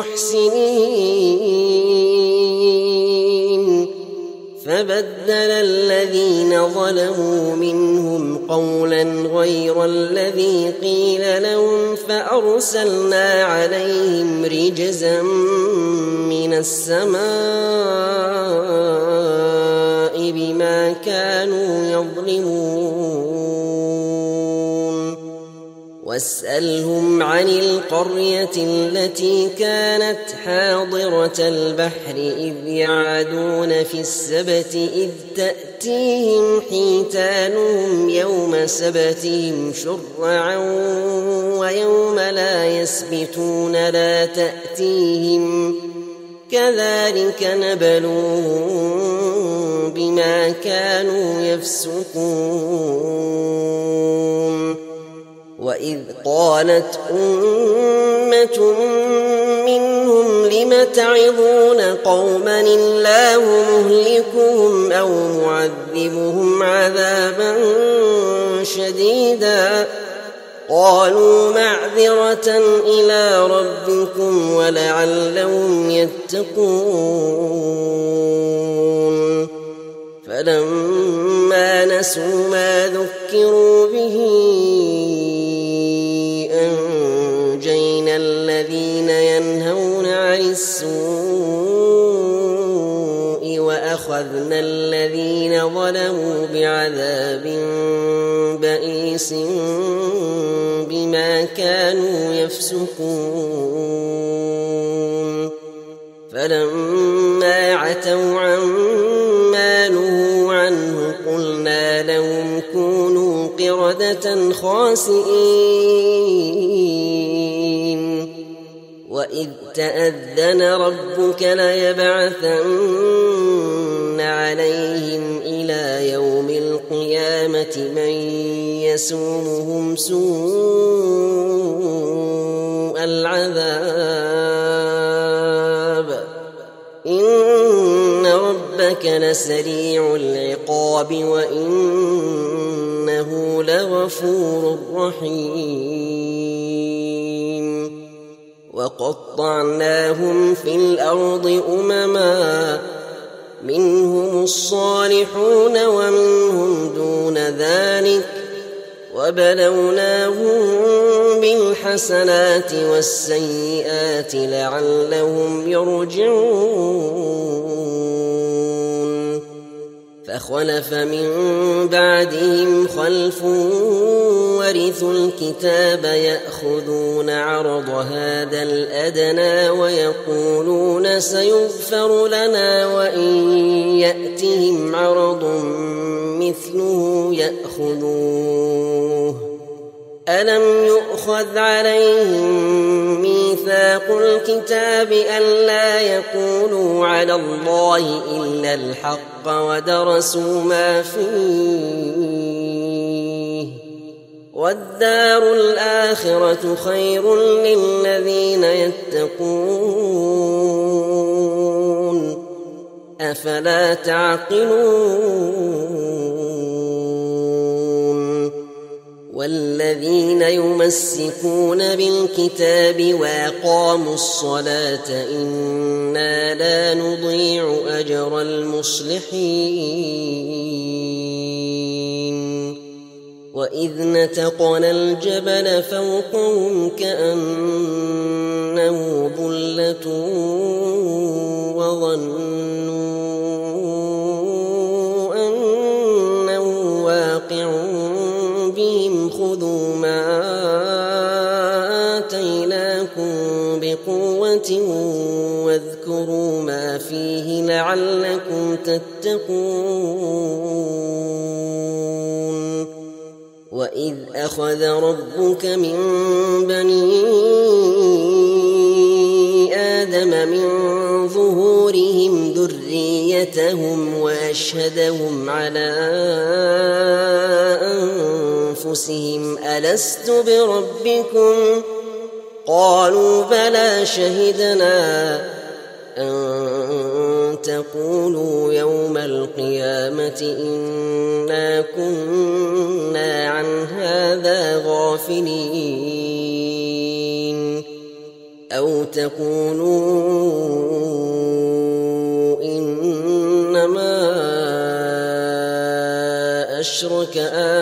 المحسنين فبدل الذين ظلموا منهم قولا غير الذي قيل لهم فأرسلنا عليهم رجزا من السماء بما كانوا يظلمون واسألهم عن القرية التي كانت حاضرة البحر إذ يعدون في السبت إذ تأتيهم حيتانهم يوم سبتهم شرعا ويوم لا يسبتون لا تأتيهم كذلك نبلوهم بما كانوا يفسقون وإذ قالت أمة منهم لم تعظون قوما الله مهلكهم أو معذبهم عذابا شديدا قالوا معذرة إلى ربكم ولعلهم يتقون فلما نسوا ما ذكروا به أنجينا الذين ينهون عن السوء وأخذنا الذين ظلموا بعذاب بئيس بما كانوا يفسقون فلما عتوا عما نهوا عنه قلنا لهم كونوا قردة خاسئين وإذ تأذن ربك ليبعثن عليهم إلى يوم القيامة من يسومهم سوء العذاب إن ربك لسريع العقاب وإنه لغفور رحيم وقطعناهم في الأرض أمما منهم الصالحون ومنهم دون ذلك وبلوناهم بالحسنات والسيئات لعلهم يرجعون فخلف من بعدهم خلف ورثوا الكتاب يأخذون عرض هذا الأدنى ويقولون سيغفر لنا وإن يأتهم عرض مثله يأخذوه ألم يؤخذ عليهم ميثاق الكتاب ألا يقولوا على الله إلا الحق ودرسوا ما فيه والدار الآخرة خير للذين يتقون أفلا تعقلون والذين يمسكون بالكتاب وأقاموا الصلاة إنا لا نضيع أجر المصلحين وإذ نتقنا الجبل فوقهم كأنه ظلة وظنوا أنه واقع بهم خذوا ما آتيناكم بقوة واذكروا ما فيه لعلكم تتقون وإذ أخذ ربك من بني آدم من ظهورهم ذريتهم وأشهدهم على أنفسهم ألست بربكم قالوا بلى شهدنا أن تقولوا يوم القيامة إنا كنا عن هذا غافلين أو تقولوا إنما أشرك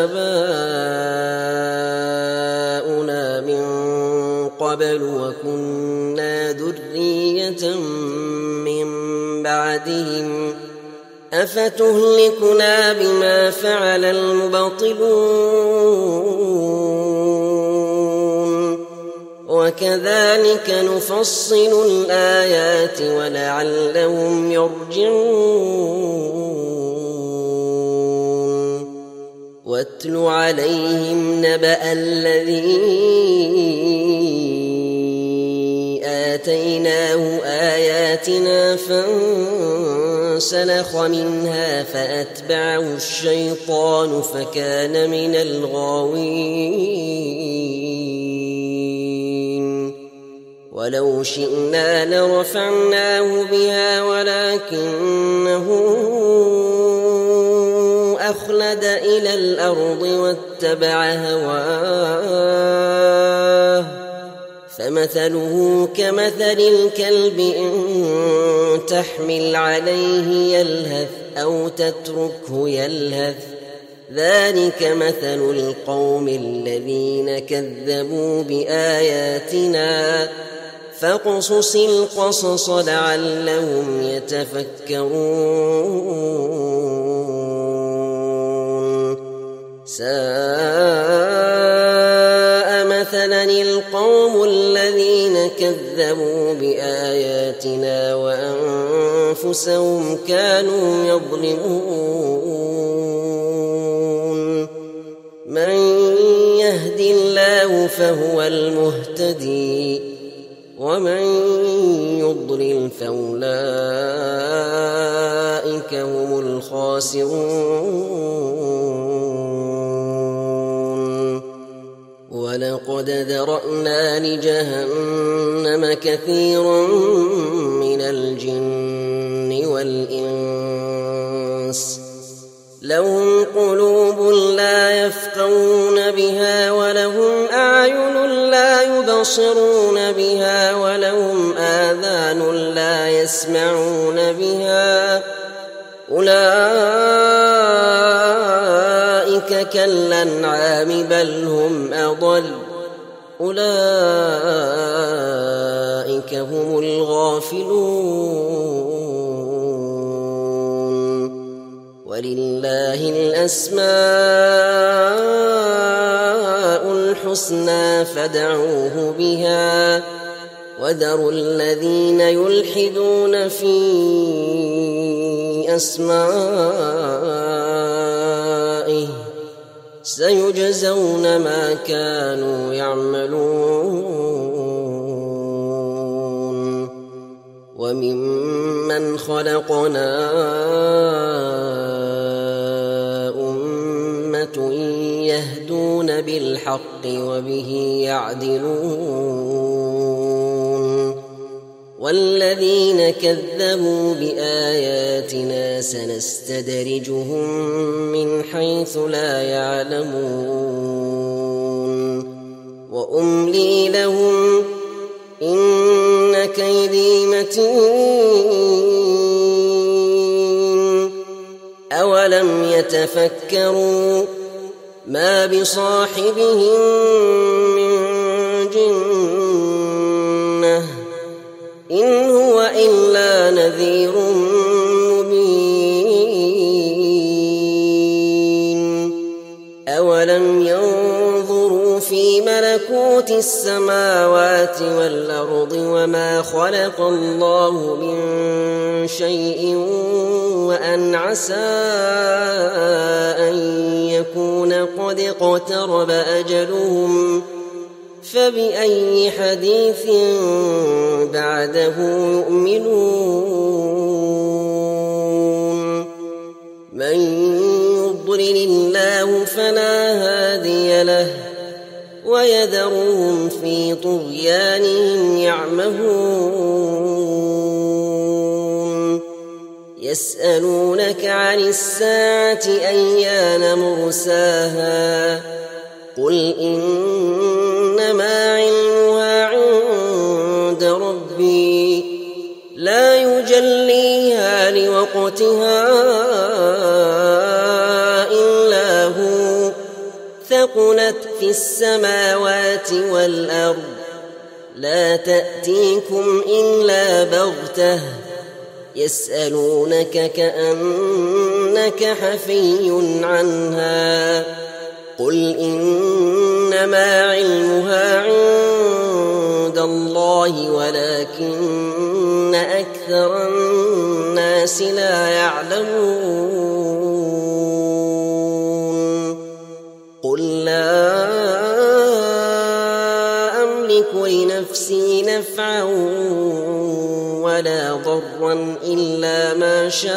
آباؤنا من قبل وكنا ذرية من بعدهم أفتهلكنا بما فعل المبطلون وكذلك نفصل الآيات ولعلهم يرجعون واتل عليهم نبأ الذي آتيناه آياتنا فانسلخ منها فأتبعه الشيطان فكان من الغاوين ولو شئنا لرفعناه بها ولكنه أخلد إلى الأرض واتبع هواه فمثله كمثل الكلب إن تحمل عليه يلهث أو تتركه يلهث ذلك مثل القوم الذين كذبوا بآياتنا فاقصص القصص لعلهم يتفكرون ساء مثلا القوم الذين كذبوا بآياتنا وأنفسهم كانوا يظلمون من يهد الله فهو المهتدي ومن يضلل فأولئك هم الخاسرون ولقد ذرأنا لجهنم كثيرا من الجن والإنس لهم قلوب لا يفقهون بها ولهم أعين لا يبصرون بها ولهم آذان لا يسمعون بها أولئك كالأنعام بل هم أضل أولئك هم الغافلون ولله الأسماء الحسنى فادعوه بها وذروا الذين يلحدون في أسمائه سيجزون ما كانوا يعملون وممن خلقنا أمة يهدون بالحق وبه يعدلون والذين كذبوا بآياتنا سنستدرجهم من حيث لا يعلمون وأملي لهم إن كيدي متين أولم يتفكروا ما بصاحبهم من جنة إن هو إلا نذير مبين أولم ينظروا في ملكوت السماوات والأرض وما خلق الله من شيء وأن عسى أن يكون قد اقترب أجلهم فبأي حديث بعده يؤمنون من يضلل الله فلا هادي له ويذرهم في طغيانهم يعمهون يسألونك عن الساعة أيان مرساها قل إنما علمها عند ربي لا يجليها لوقتها إلا هو ثقلت في السماوات والأرض لا تأتيكم إلا بغتة يسألونك كأنك حفي عنها قل إنما علمها عند الله ولكن أكثر الناس لا يعلمون قل لا أملك لنفسي نفعا ولا ضرا إلا ما شاء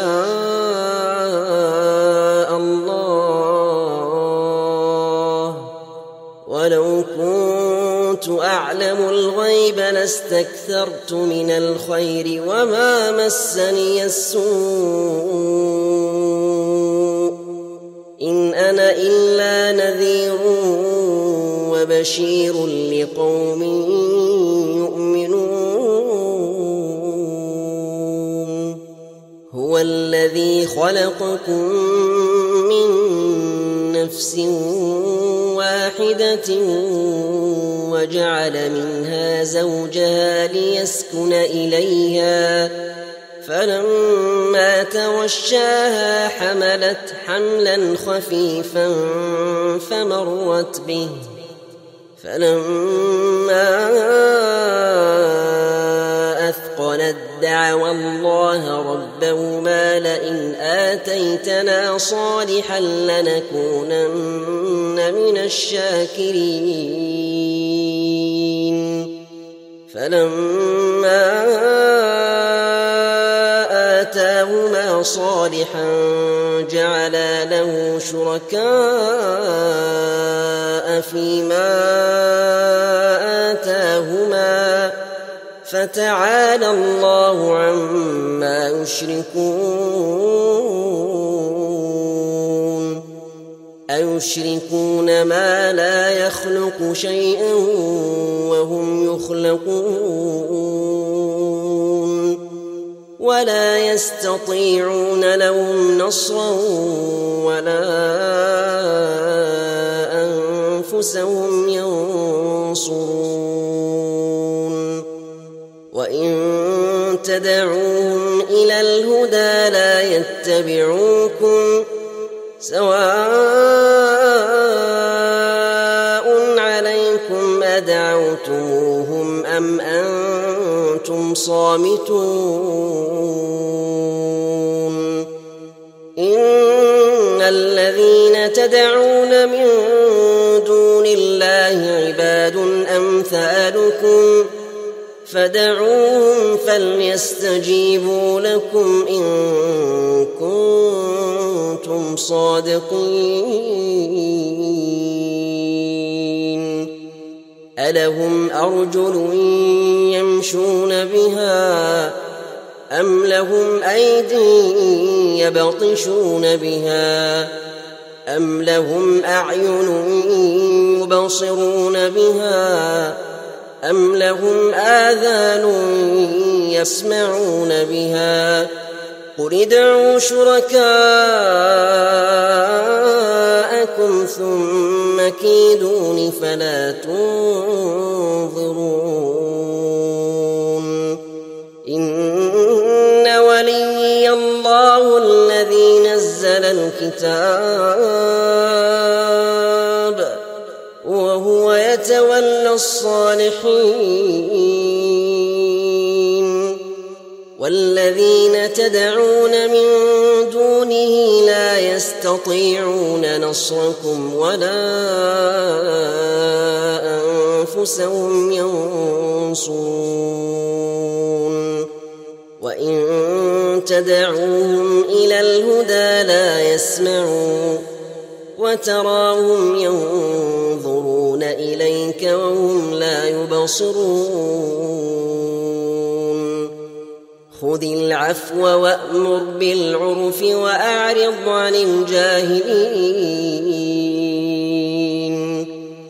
الله ولو كنت أعلم الغيب لاستكثرت من الخير وما مسني السوء إن أنا إلا نذير وبشير لقوم يؤمنون هو الذي خلقكم من نفس واحدة وجعل منها زوجها ليسكن إليها فلما توشاها حملت حملا خفيفا فمرت به فلما أثقلت دعوا الله ربهما لئن آتيتنا صالحا لنكونن من الشاكرين فلما آتاهما صالحا جعلا له شركاء فيما آتاهما فتعالى الله عما يشركون أيشركون ما لا يخلق شيئا وهم يخلقون ولا يستطيعون لهم نصرا ولا أنفسهم ينصرون وإن تدعوهم إلى الهدى لا يتبعوكم سواء عليكم أدعوتموهم أم أنتم صامتون إن الذين تدعون من دون الله عباد أمثالكم فدعوهم فليستجيبوا لكم إن كنتم صادقين ألهم أرجل يمشون بها أم لهم أيدي يبطشون بها أم لهم أعين يبصرون بها أم لهم آذان يسمعون بها قل ادعوا شركاءكم ثم كيدون فلا تنظرون إن وليي الله الذي نزل الكتاب وهو يتولى الصالحين والذين تدعون من دونه لا يستطيعون نصركم ولا أنفسهم ينصرون وإن تدعوهم إلى الهدى لا يسمعون وتراهم ينظرون إليك وهم لا يبصرون خذ العفو وأمر بالعرف وأعرض عن الجاهلين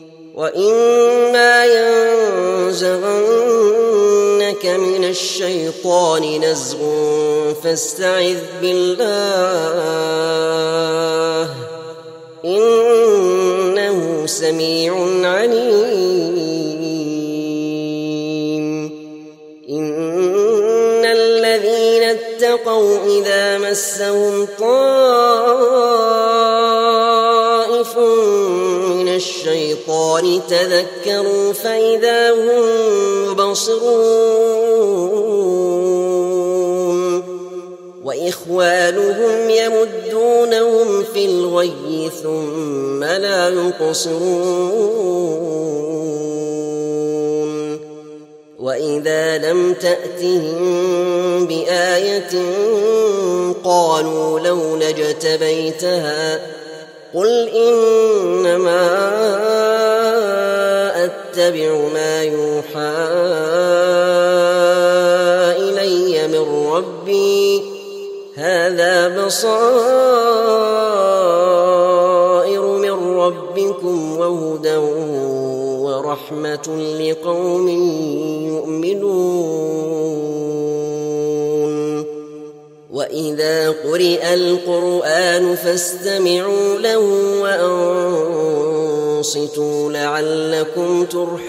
وإما ينزغنك من الشيطان نزغ فاستعذ بالله إنه سميع عليم إن الذين اتقوا إذا مسهم طائف من الشيطان تذكروا فإذا هم مبصرون وإخوانهم يمدونهم في الغي ثم لا يقصرون وإذا لم تأتهم بآية قالوا لولا اجتبيتها قل إنما أتبع ما يوحى إلي من ربي هذا بصائر من ربكم وهدى ورحمة لقوم يؤمنون وإذا قرئ القرآن فاستمعوا له وأنصتوا لعلكم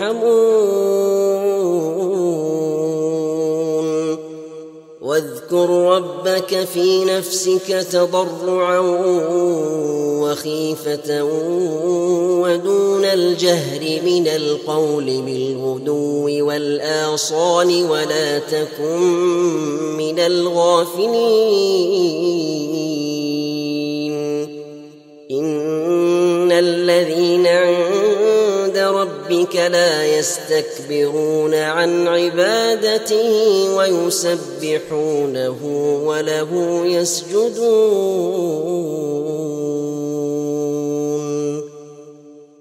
ترحمون واذكر ربك في نفسك تضرعا وخيفة ودون الجهر من القول بالغدو والآصال ولا تكن من الغافلين إن الذين عند ربك لا يستكبرون عن عبادته ويسبحونه وله يسجدون